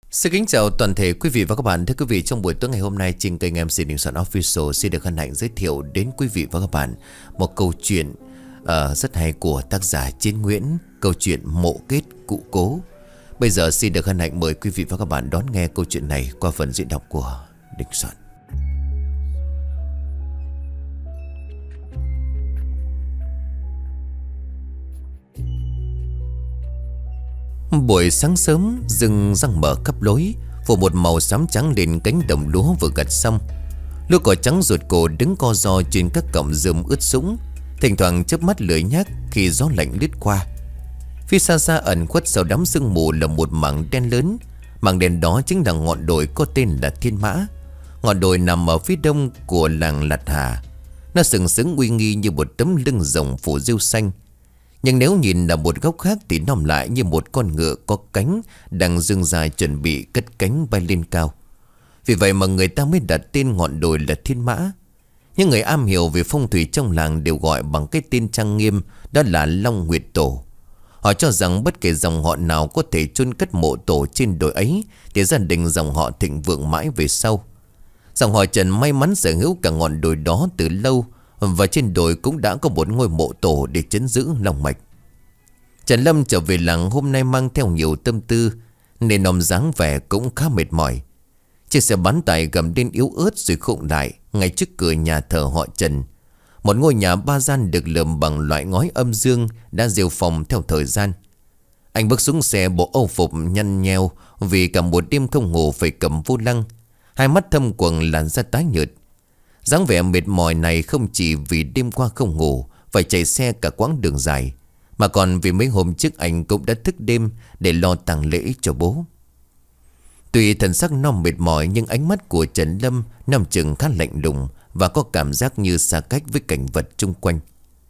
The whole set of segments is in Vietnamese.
Xin kính chào toàn thể quý vị và các bạn. Thưa quý vị, trong buổi tối ngày hôm nay, trên kênh MC Đình Soạn Official xin được hân hạnh giới thiệu đến quý vị và các bạn một câu chuyện rất hay của tác giả Chiến Nguyễn, câu chuyện Mộ Kết Cụ Cố. Bây giờ xin được hân hạnh mời quý vị và các bạn đón nghe câu chuyện này qua phần diễn đọc của Đình Soạn. Buổi sáng sớm, rừng răng mở khắp lối, phủ một màu xám trắng lên cánh đồng lúa vừa gặt xong. Lúa cỏ trắng ruột cổ đứng co ro trên các cọng rơm ướt sũng, thỉnh thoảng chớp mắt lưỡi nhác khi gió lạnh lướt qua. Phía xa xa ẩn khuất sau đám sương mù là một mảng đen lớn. Mảng đen đó chính là ngọn đồi có tên là Thiên Mã. Ngọn đồi nằm ở phía đông của làng Lạt Hà. Nó sừng sững uy nghi như một tấm lưng rồng phủ rêu xanh. Nhưng nếu nhìn là một góc khác thì nằm lại như một con ngựa có cánh đang dương dài chuẩn bị cất cánh bay lên cao. Vì vậy mà người ta mới đặt tên ngọn đồi là Thiên Mã. Những người am hiểu về phong thủy trong làng đều gọi bằng cái tên trang nghiêm, đó là Long Nguyệt Tổ. Họ cho rằng bất kể dòng họ nào có thể chôn cất mộ tổ trên đồi ấy để gia đình dòng họ thịnh vượng mãi về sau. Dòng họ Trần may mắn sở hữu cả ngọn đồi đó từ lâu, và trên đồi cũng đã có một ngôi mộ tổ để trấn giữ long mạch. Trần Lâm trở về làng hôm nay mang theo nhiều tâm tư, nên ông dáng vẻ cũng khá mệt mỏi. Chiếc xe bán tải gầm lên yếu ớt rồi khựng lại ngay trước cửa nhà thờ họ Trần. Một ngôi nhà ba gian được lợm bằng loại ngói âm dương đã rêu phong theo thời gian. Anh bước xuống xe, bộ âu phục nhăn nheo vì cả một đêm không ngủ phải cầm vô lăng. Hai mắt thâm quầng, làn da tái nhợt. Dáng vẻ mệt mỏi này không chỉ vì đêm qua không ngủ, phải chạy xe cả quãng đường dài, mà còn vì mấy hôm trước anh cũng đã thức đêm để lo tang lễ cho bố. Tuy thần sắc nó mệt mỏi, nhưng ánh mắt của Trần Lâm nằm chừng khá lạnh lùng và có cảm giác như xa cách với cảnh vật chung quanh.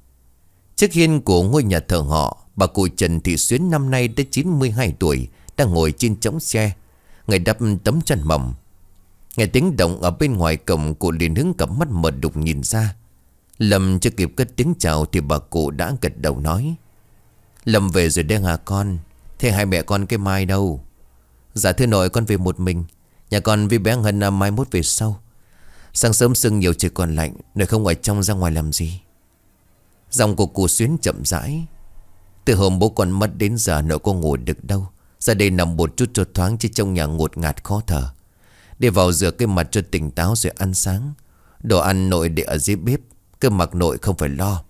Trước hiên của ngôi nhà thờ họ, bà cụ Trần Thị Xuyến năm nay đã 92 tuổi, đang ngồi trên chõng xe, người đắp tấm chăn mỏng. Nghe tiếng động ở bên ngoài cổng, cụ liền hướng cặp mắt mờ đục nhìn ra. Lâm chưa kịp cất tiếng chào thì bà cụ đã gật đầu nói: "Lâm về rồi đây hả con? Thế hai mẹ con cái Mai đâu?" "Dạ thưa nội, con về một mình. Nhà con với bé Ngân mai mốt về sau. Sáng sớm sương nhiều trời còn lạnh, nội không ở trong ra ngoài làm gì." Giọng của cụ Xuyến chậm rãi: "Từ hôm bố con mất đến giờ nội có ngủ được đâu. Ra đây nằm một chút cho thoáng, chứ trong nhà ngột ngạt khó thở. Đi vào rửa cái mặt cho tỉnh táo rồi ăn sáng. Đồ ăn nội để ở dưới bếp, cơm mặc nội không phải lo."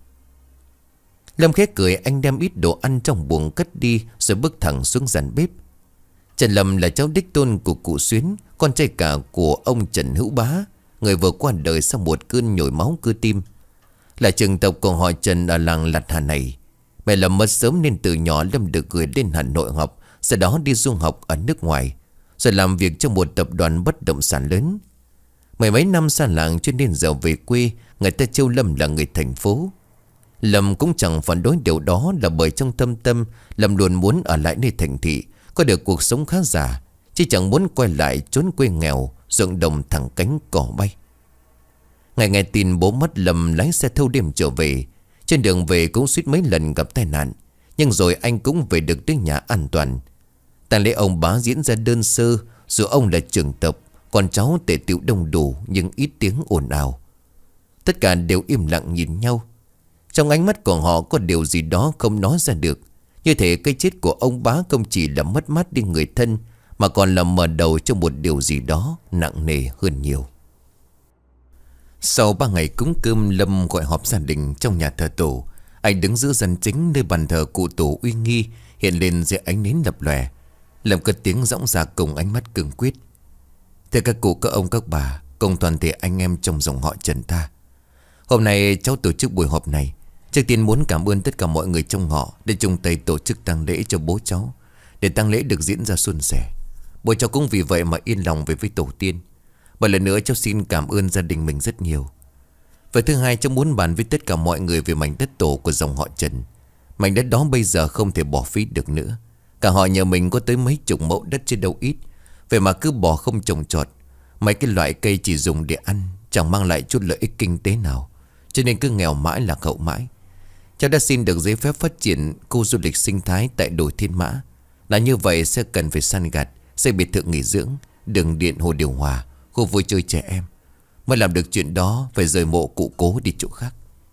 Lâm khẽ cười, anh đem ít đồ ăn trong buồng cất đi rồi bước thẳng xuống dàn bếp. Trần Lâm là cháu đích tôn của cụ Xuyến, con trai cả của ông Trần Hữu Bá, người vừa qua đời sau một cơn nhồi máu cơ tim. Là trường tộc của họ Trần ở làng Lạt Hà này. Mẹ Lâm mất sớm nên từ nhỏ Lâm được gửi lên Hà Nội học, sau đó đi du học ở nước ngoài, rồi làm việc trong một tập đoàn bất động sản lớn. Mười mấy năm xa làng cho nên giờ về quê, người ta trêu Lâm là người thành phố. Lâm cũng chẳng phản đối điều đó, là bởi trong thâm tâm Lâm luôn muốn ở lại nơi thành thị, có được cuộc sống khá giả, chứ chẳng muốn quay lại chốn quê nghèo, ruộng đồng thẳng cánh cỏ bay. Ngày nghe tin bố mất, Lâm lái xe thâu đêm trở về. Trên đường về cũng suýt mấy lần gặp tai nạn, nhưng rồi anh cũng về được tới nhà an toàn. Tang lễ ông Bá diễn ra đơn sơ, dù ông là trưởng tộc, con cháu tề tựu đông đủ nhưng ít tiếng ồn ào. Tất cả đều im lặng nhìn nhau. Trong ánh mắt của họ có điều gì đó không nói ra được. Như thể cái chết của ông Bá không chỉ là mất mát đi người thân, mà còn là mở đầu cho một điều gì đó nặng nề hơn nhiều. Sau 3 ngày cúng cơm, Lâm gọi họp gia đình trong nhà thờ tổ. Anh đứng giữa gian chính nơi bàn thờ cụ tổ uy nghi hiện lên dưới ánh nến lập lòe. Lâm cất tiếng dõng dạc cùng ánh mắt cương quyết: "Thưa các cụ, các ông, các bà, cùng toàn thể anh em trong dòng họ Trần ta, hôm nay cháu tổ chức buổi họp này. Trước tiên muốn cảm ơn tất cả mọi người trong họ để chung tay tổ chức tang lễ cho bố cháu, để tang lễ được diễn ra suôn sẻ. Bố cháu cũng vì vậy mà yên lòng về với tổ tiên. Một lần nữa cháu xin cảm ơn gia đình mình rất nhiều. Và thứ hai, cháu muốn bàn với tất cả mọi người về mảnh đất tổ của dòng họ Trần. Mảnh đất đó bây giờ không thể bỏ phí được nữa. Cả họ nhà mình có tới mấy chục mẫu đất chứ đâu ít. Vậy mà cứ bỏ không trồng trọt. Mấy cái loại cây chỉ dùng để ăn, chẳng mang lại chút lợi ích kinh tế nào, cho nên cứ nghèo mãi lạc hậu mãi. Cháu đã xin được giấy phép phát triển khu du lịch sinh thái tại đồi Thiên Mã. Là như vậy sẽ cần phải săn gạt, xây biệt thự nghỉ dưỡng, đường điện, hồ điều hòa, khu vui chơi trẻ em. Mới làm được chuyện đó phải rời mộ cụ cố đi chỗ khác.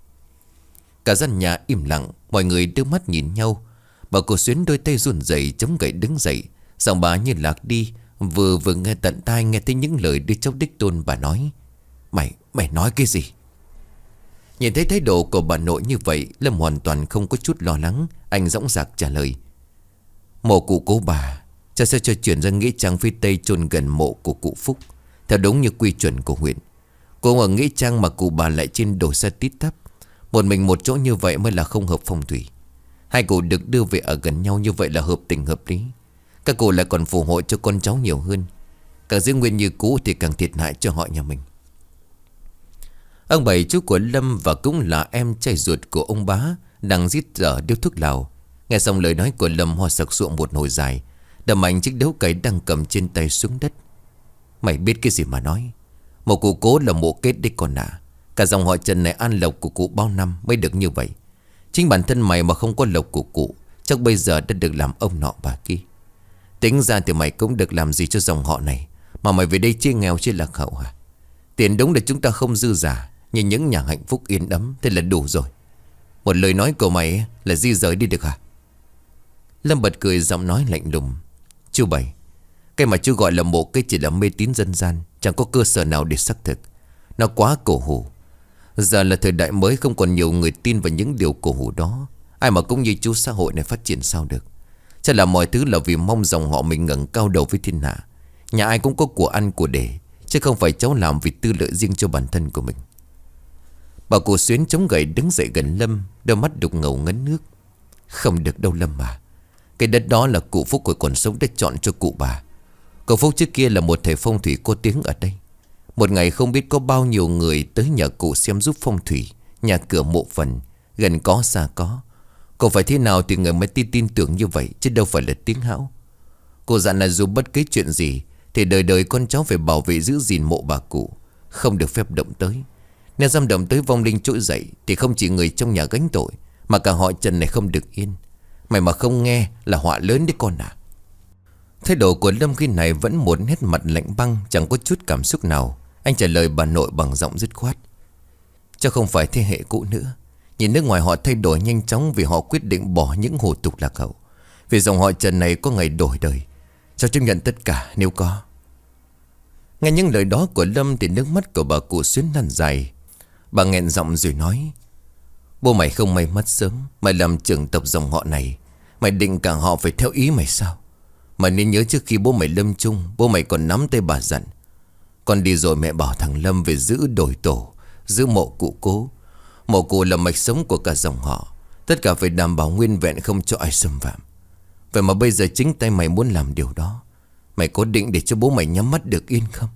Cả gian nhà im lặng, mọi người đưa mắt nhìn nhau. Bà cụ Xuyến đôi tay run rẩy chống gậy đứng dậy, giọng bà như lạc đi. Vừa nghe tận tai nghe thấy những lời đứa cháu đích tôn. Bà nói: Mày nói cái gì? Nhìn thấy thái độ của bà nội như vậy, Lâm hoàn toàn không có chút lo lắng. Anh dõng dạc trả lời: Mộ cụ cố bà, cha sẽ cho chuyển ra nghĩa trang phía tây chôn gần mộ của cụ Phúc, theo đúng như quy chuẩn của huyện. Cô ở nghĩa trang mà cụ bà lại trên đồi xa tít tắp. Một mình một chỗ như vậy mới là không hợp phong thủy. Hai cụ được đưa về ở gần nhau như vậy là hợp tình hợp lý. Các cụ lại còn phù hộ cho con cháu nhiều hơn. Càng giữ nguyên như cũ thì càng thiệt hại cho họ nhà mình. Ông Bảy, chú của Lâm và cũng là em trai ruột của ông bá, đang rít dở điếu thuốc lào. Nghe xong lời nói của Lâm, họ sặc sụa một hồi dài, đâm mạnh chiếc đấu cày đang cầm trên tay xuống đất. Mày biết cái gì mà nói? Mộ cụ cố là mộ kết đấy con ạ. Cả dòng họ Trần này ăn lộc của cụ bao năm mới được như vậy. Chính bản thân mày mà không có lộc của cụ, chắc bây giờ đã được làm ông nọ bà kia. Tính ra thì mày cũng được làm gì cho dòng họ này, mà mày về đây chia nghèo chia lạc hậu hả? Tiền đúng là chúng ta không dư giả, nhưng những nhà hạnh phúc yên ấm thế là đủ rồi. Một lời nói của mày là di rời đi được hả? Lâm bật cười, giọng nói lạnh lùng: Chú Bảy, cái mà chú gọi là mộ cây chỉ là mê tín dân gian, chẳng có cơ sở nào để xác thực. Nó quá cổ hủ. Giờ là thời đại mới, không còn nhiều người tin vào những điều cổ hủ đó. Ai mà cũng như chú, xã hội này phát triển sao được. Chắc là mọi thứ là vì mong dòng họ mình ngẩng cao đầu với thiên hạ. Nhà ai cũng có của ăn của để, chứ không phải cháu làm vì tư lợi riêng cho bản thân của mình. Bà cụ Xuyến chống gậy đứng dậy gần Lâm, đôi mắt đục ngầu ngấn nước. Không được đâu Lâm à. Cái đất đó là cụ Phúc còn sống đã chọn cho cụ bà. Cậu Phúc trước kia là một thầy phong thủy có tiếng ở đây. Một ngày không biết có bao nhiêu người tới nhà cụ xem giúp phong thủy, nhà cửa mộ phần, gần có xa có. Cậu phải thế nào thì người mới tin tưởng như vậy, chứ đâu phải là tiếng hão. Cô dặn là dù bất cứ chuyện gì thì đời đời con cháu phải bảo vệ giữ gìn mộ bà cụ, không được phép động tới. Nếu dám động tới vong linh trỗi dậy thì không chỉ người trong nhà gánh tội, mà cả họ Trần này không được yên. Mày mà không nghe là họa lớn đấy con à. Thái độ của Lâm khi này vẫn một nét mặt lạnh băng, chẳng có chút cảm xúc nào. Anh trả lời bà nội bằng giọng dứt khoát: Chắc không phải thế hệ cũ nữa. Nhìn nước ngoài họ thay đổi nhanh chóng vì họ quyết định bỏ những hủ tục lạc hậu. Vì dòng họ Trần này có ngày đổi đời. Cháu chấp nhận tất cả nếu có. Nghe những lời đó của Lâm thì nước mắt của bà cụ Xuyến lăn dài. Bà nghẹn giọng rồi nói: Bố mày không may mất sớm. Mày làm trưởng tộc dòng họ này, mày định cả họ phải theo ý mày sao? Mày nên nhớ trước khi bố mày lâm chung, bố mày còn nắm tay bà dặn: Con đi rồi mẹ bảo thằng Lâm về giữ đồi tổ, giữ mộ cụ cố. Mộ cụ là mạch sống của cả dòng họ, tất cả phải đảm bảo nguyên vẹn, không cho ai xâm phạm. Vậy mà bây giờ chính tay mày muốn làm điều đó. Mày có định để cho bố mày nhắm mắt được yên không?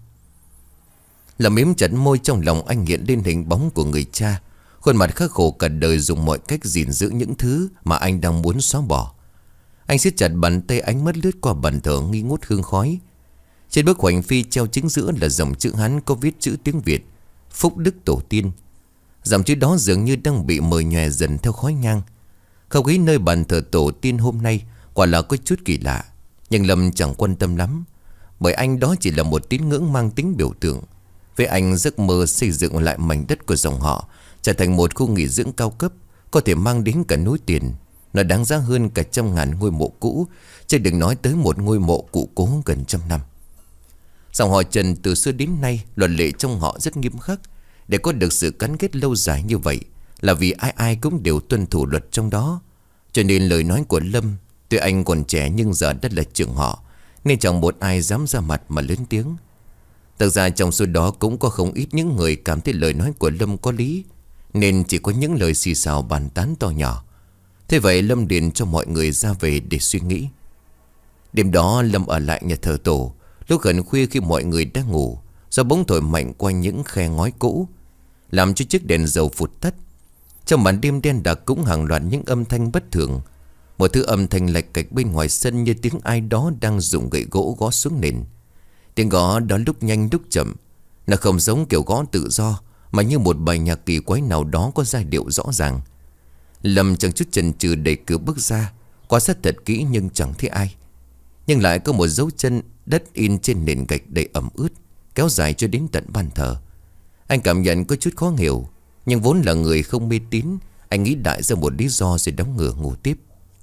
Làm mím chặt môi, trong lòng anh hiện lên hình bóng của người cha, khuôn mặt khắc khổ cả đời dùng mọi cách gìn giữ những thứ mà anh đang muốn xóa bỏ. Anh siết chặt bàn tay, ánh mắt lướt qua bàn thờ nghi ngút hương khói. Trên bức hoành phi treo chính giữa là dòng chữ Hán có viết chữ tiếng Việt: Phúc Đức Tổ Tiên. Dòng chữ đó dường như đang bị mờ nhòe dần theo khói nhang. Không khí nơi bàn thờ tổ tiên hôm nay quả là có chút kỳ lạ, nhưng Lâm chẳng quan tâm lắm, bởi anh đó chỉ là một tín ngưỡng mang tính biểu tượng. Với anh, giấc mơ xây dựng lại mảnh đất của dòng họ trở thành một khu nghỉ dưỡng cao cấp, có thể mang đến cả núi tiền, nó đáng giá hơn cả 100.000 ngôi mộ cũ, chứ đừng nói tới một ngôi mộ cụ cố gần 100 năm. Dòng họ Trần từ xưa đến nay luật lệ trong họ rất nghiêm khắc. Để có được sự gắn kết lâu dài như vậy là vì ai ai cũng đều tuân thủ luật trong đó. Cho nên lời nói của Lâm, tuy anh còn trẻ nhưng giờ đã là trưởng họ, nên chẳng một ai dám ra mặt mà lớn tiếng. Thực ra trong số đó cũng có không ít những người cảm thấy lời nói của Lâm có lý, nên chỉ có những lời xì xào bàn tán to nhỏ. Thế vậy Lâm điện cho mọi người ra về để suy nghĩ. Đêm đó Lâm ở lại nhà thờ tổ. Lúc gần khuya khi mọi người đang ngủ, gió bỗng thổi mạnh qua những khe ngói cũ, làm cho chiếc đèn dầu phụt tắt. Trong màn đêm đen đặc cũng hàng loạt những âm thanh bất thường. Một thứ âm thanh lạch cạch bên ngoài sân, như tiếng ai đó đang dùng gậy gỗ gõ xuống nền. Tiếng gõ đó lúc nhanh lúc chậm. Nó không giống kiểu gõ tự do, mà như một bài nhạc kỳ quái nào đó có giai điệu rõ ràng. Lâm chẳng chút chần chừ đẩy cửa bước ra, quan sát thật kỹ nhưng chẳng thấy ai. Nhưng lại có một dấu chân đất in trên nền gạch đầy ẩm ướt, kéo dài cho đến tận ban thờ. Anh cảm nhận có chút khó hiểu, nhưng vốn là người không mê tín, anh nghĩ đại ra một lý do rồi đóng ngửa ngủ tiếp.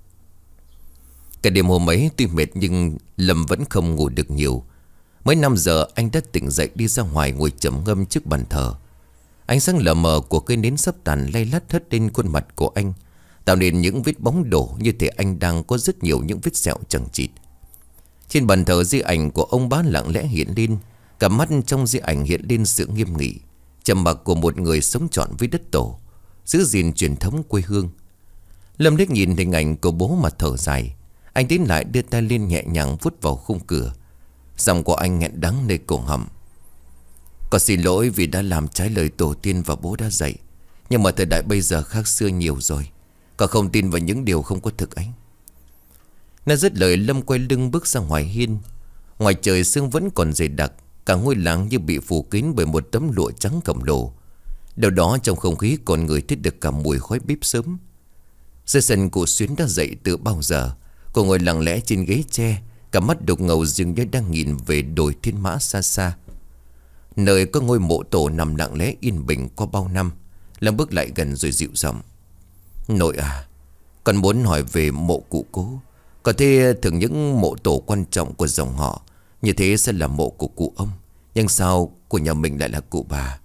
Cả đêm hôm ấy tuy mệt nhưng Lâm vẫn không ngủ được nhiều. Mới 5 giờ anh đã tỉnh dậy đi ra ngoài ngồi trầm ngâm trước bàn thờ. Ánh sáng lờ mờ của cây nến sắp tàn lay lắt hất lên khuôn mặt của anh, tạo nên những vết bóng đổ như thể anh đang có rất nhiều những vết sẹo chằng chịt. Trên bàn thờ di ảnh của ông bá lặng lẽ hiện lên. Cả mắt trong di ảnh hiện lên sự nghiêm nghị, trầm mặc của một người sống trọn với đất tổ, giữ gìn truyền thống quê hương. Lâm liếc nhìn hình ảnh của bố mà thở dài. Anh tiến lại đưa tay lên nhẹ nhàng vuốt vào khung cửa. Giọng của anh nghẹn đắng nơi cổ họng. Con xin lỗi vì đã làm trái lời tổ tiên và bố đã dạy. Nhưng mà thời đại bây giờ khác xưa nhiều rồi. Con không tin vào những điều không có thực ấy. Nó dứt lời, Lâm quay lưng bước ra ngoài hiên. Ngoài trời sương vẫn còn dày đặc. Cả ngôi làng như bị phủ kín bởi một tấm lụa trắng khổng lồ. Đâu đó trong không khí còn ngửi thấy được cả mùi khói bếp sớm. Dưới sân cụ Xuyến đã dậy từ bao giờ. Cô ngồi lặng lẽ trên ghế tre, cả mắt đục ngầu dường như đang nhìn về đồi thiên mã xa xa, nơi có ngôi mộ tổ nằm lặng lẽ yên bình qua bao năm. Lâm bước lại gần rồi dịu giọng. Nội à, con muốn hỏi về mộ cụ cố. Có thể thường những mộ tổ quan trọng của dòng họ như thế sẽ là mộ của cụ ông, nhưng sao của nhà mình lại là cụ bà?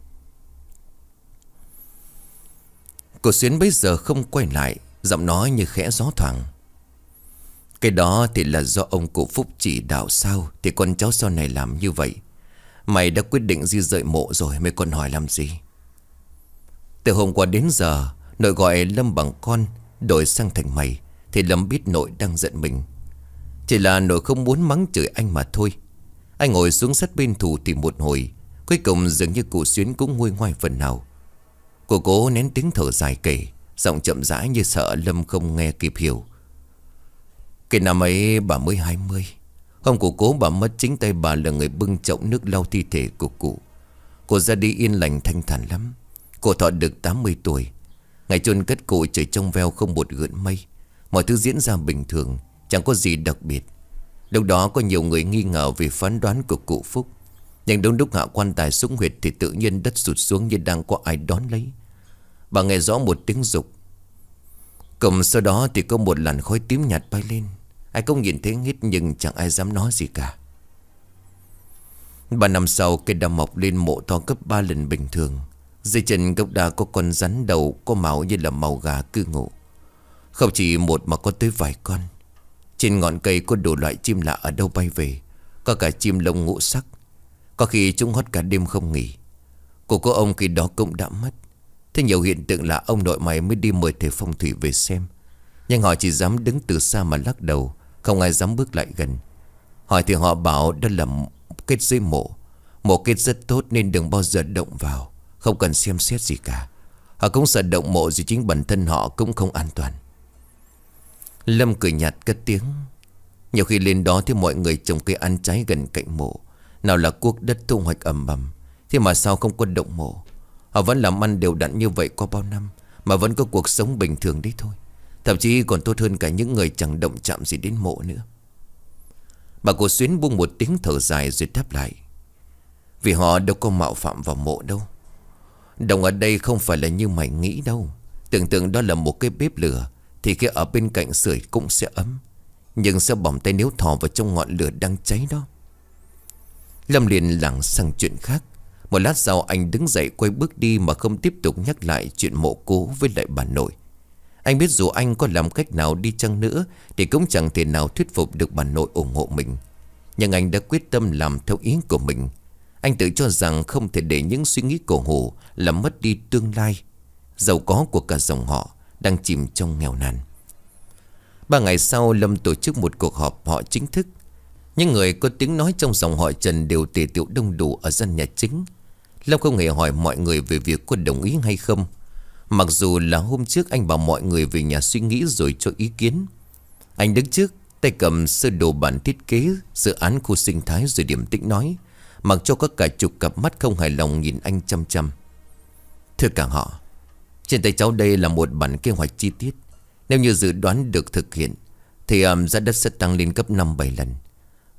Cô Xuyến bấy giờ không quay lại, giọng nói như khẽ gió thoảng. Cái đó thì là do ông cụ Phúc chỉ đạo sao thì con cháu sau này làm như vậy. Mày đã quyết định di rời mộ rồi, mày còn hỏi làm gì? Từ hôm qua đến giờ, nội gọi Lâm bằng con, đổi sang thành mày, thì Lâm biết nội đang giận mình. Chỉ là nội không muốn mắng chửi anh mà thôi. Anh ngồi xuống sát bên Thủ thì một hồi, cuối cùng dường như cụ Xuyến cũng nguôi ngoai phần nào. Cô cố nén tiếng thở dài kể, giọng chậm rãi như sợ Lâm không nghe kịp hiểu. Cái năm ấy bà mới 20. Hôm của cố bà mất, chính tay bà là người bưng chậu nước lau thi thể của cụ. Cô ra đi yên lành thanh thản lắm. Cô thọ được 80 tuổi. Ngày chôn cất cụ trời trong veo không một gợn mây. Mọi thứ diễn ra bình thường, chẳng có gì đặc biệt. Lúc đó có nhiều người nghi ngờ về phán đoán của cụ Phúc. Nhưng đúng lúc hạ quan tài xuống huyệt thì tự nhiên đất sụt xuống như đang có ai đón lấy. Bà nghe rõ một tiếng rục. Cùng sau đó thì có một làn khói tím nhạt bay lên. Ai cũng nhìn thấy hết nhưng chẳng ai dám nói gì cả. 3 năm sau, cây đa mọc lên mộ to gấp 3 lần bình thường. Dưới chân gốc đa có con rắn đầu có màu như là màu gà cư ngụ. Không chỉ một mà có tới vài con. Trên ngọn cây có đủ loại chim lạ ở đâu bay về. Có cả chim lông ngũ sắc. Có khi chúng hót cả đêm không nghỉ. Cô có ông khi đó cũng đã mất. Thế nhiều hiện tượng là ông nội mày mới đi mời thầy phong thủy về xem. Nhưng họ chỉ dám đứng từ xa mà lắc đầu, không ai dám bước lại gần. Hỏi thì họ bảo đó là kết dưới mộ. Mộ kết rất tốt nên đừng bao giờ động vào, không cần xem xét gì cả. Họ cũng sợ động mộ vì chính bản thân họ cũng không an toàn. Lâm cười nhạt cất tiếng. Nhiều khi lên đó thì mọi người trồng cây ăn trái gần cạnh mộ. Nào là cuốc đất thu hoạch ầm ầm. Thế mà sao không có động mộ? Họ vẫn làm ăn đều đặn như vậy qua bao năm, mà vẫn có cuộc sống bình thường đấy thôi. Thậm chí còn tốt hơn cả những người chẳng động chạm gì đến mộ nữa. Bà cô Xuyến buông một tiếng thở dài rồi đáp lại. Vì họ đâu có mạo phạm vào mộ đâu. Đồng ở đây không phải là như mày nghĩ đâu. Tưởng tượng đó là một cái bếp lửa thì khi ở bên cạnh sưởi cũng sẽ ấm. Nhưng sẽ bỏng tay nếu thò vào trong ngọn lửa đang cháy đó. Lâm liền lảng sang chuyện khác. Một lát sau anh đứng dậy quay bước đi mà không tiếp tục nhắc lại chuyện mộ cố với lại bà nội. Anh biết dù anh có làm cách nào đi chăng nữa thì cũng chẳng thể nào thuyết phục được bà nội ủng hộ mình. Nhưng anh đã quyết tâm làm theo ý của mình. Anh tự cho rằng không thể để những suy nghĩ cổ hủ làm mất đi tương lai giàu có của cả dòng họ đang chìm trong nghèo nàn. 3 ngày sau, Lâm tổ chức một cuộc họp họ chính thức. Những người có tiếng nói trong dòng họ Trần đều tề tựu đông đủ ở gian nhà chính. Lâm không hề hỏi mọi người về việc có đồng ý hay không. Mặc dù là hôm trước anh bảo mọi người về nhà suy nghĩ rồi cho ý kiến. Anh đứng trước, tay cầm sơ đồ bản thiết kế dự án khu sinh thái rồi điềm tĩnh nói, mặc cho có cả chục cặp mắt không hài lòng nhìn anh chăm chăm. Thưa cả họ, trên tay cháu đây là một bản kế hoạch chi tiết. Nếu như dự đoán được thực hiện thì giá đất sẽ tăng lên gấp 5-7 lần.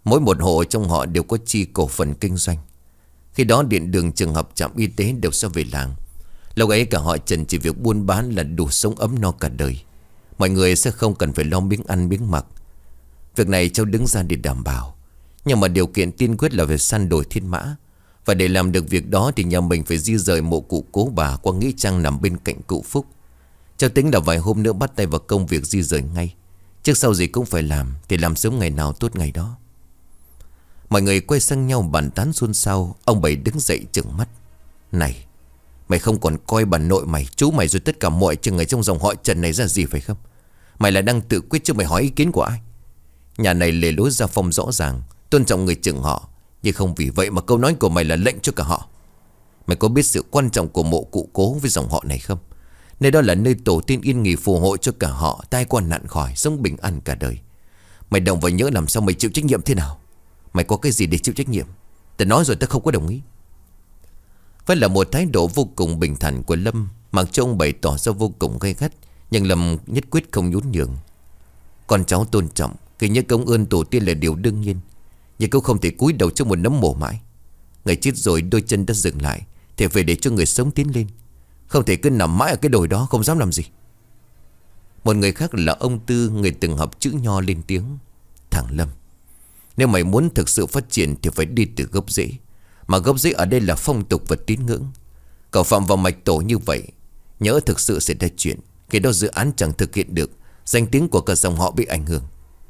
Mỗi một hộ trong họ đều có chi cổ phần kinh doanh. Khi đó điện đường, trường học, trạm y tế đều sẽ về làng. Lúc ấy cả họ Trần chỉ việc buôn bán là đủ sống ấm no cả đời. Mọi người sẽ không cần phải lo miếng ăn miếng mặc. Việc này Châu đứng ra để đảm bảo. Nhưng mà điều kiện tiên quyết là phải săn đồi thiên mã. Và để làm được việc đó thì nhà mình phải di rời mộ cụ cố bà qua nghĩa trang nằm bên cạnh cụ Phúc. Châu tính là vài hôm nữa bắt tay vào công việc di rời ngay. Trước sau gì cũng phải làm, thì làm sớm ngày nào tốt ngày đó. Mọi người quay sang nhau bàn tán xôn xao. Ông Bảy đứng dậy trừng mắt. Này, mày không còn coi bà nội mày, chú mày rồi tất cả mọi trường người trong dòng họ Trần này ra gì phải không? Mày là đang tự quyết chứ mày hỏi ý kiến của ai? Nhà này lề lối gia phong rõ ràng, tôn trọng người trưởng họ. Nhưng không vì vậy mà câu nói của mày là lệnh cho cả họ. Mày có biết sự quan trọng của mộ cụ cố với dòng họ này không? Nơi đó là nơi tổ tiên yên nghỉ phù hộ cho cả họ, tai qua nạn khỏi, sống bình an cả đời. Mày động vào nhớ làm sao mày chịu trách nhiệm thế nào? Mày có cái gì để chịu trách nhiệm? Tao nói rồi tao không có đồng ý. Vẫn là một thái độ vô cùng bình thản của Lâm, mặc cho ông Bảy tỏ ra vô cùng gay gắt. Nhưng Lâm nhất quyết không nhún nhường. Con cháu tôn trọng, ghi nhớ công ơn tổ tiên là điều đương nhiên. Nhưng cũng không thể cúi đầu cho một nấm mồ mãi. Người chết rồi đôi chân đã dừng lại, thì phải để cho người sống tiến lên. Không thể cứ nằm mãi ở cái đồi đó, không dám làm gì. Một người khác là ông Tư, người từng học chữ Nho, lên tiếng. Thằng Lâm, nếu mày muốn thực sự phát triển thì phải đi từ gốc rễ. Mà gốc rễ ở đây là phong tục và tín ngưỡng. Cậu phạm vào mạch tổ như vậy, nhớ thực sự sẽ ra chuyện. Khi đó dự án chẳng thực hiện được, danh tiếng của cả dòng họ bị ảnh hưởng.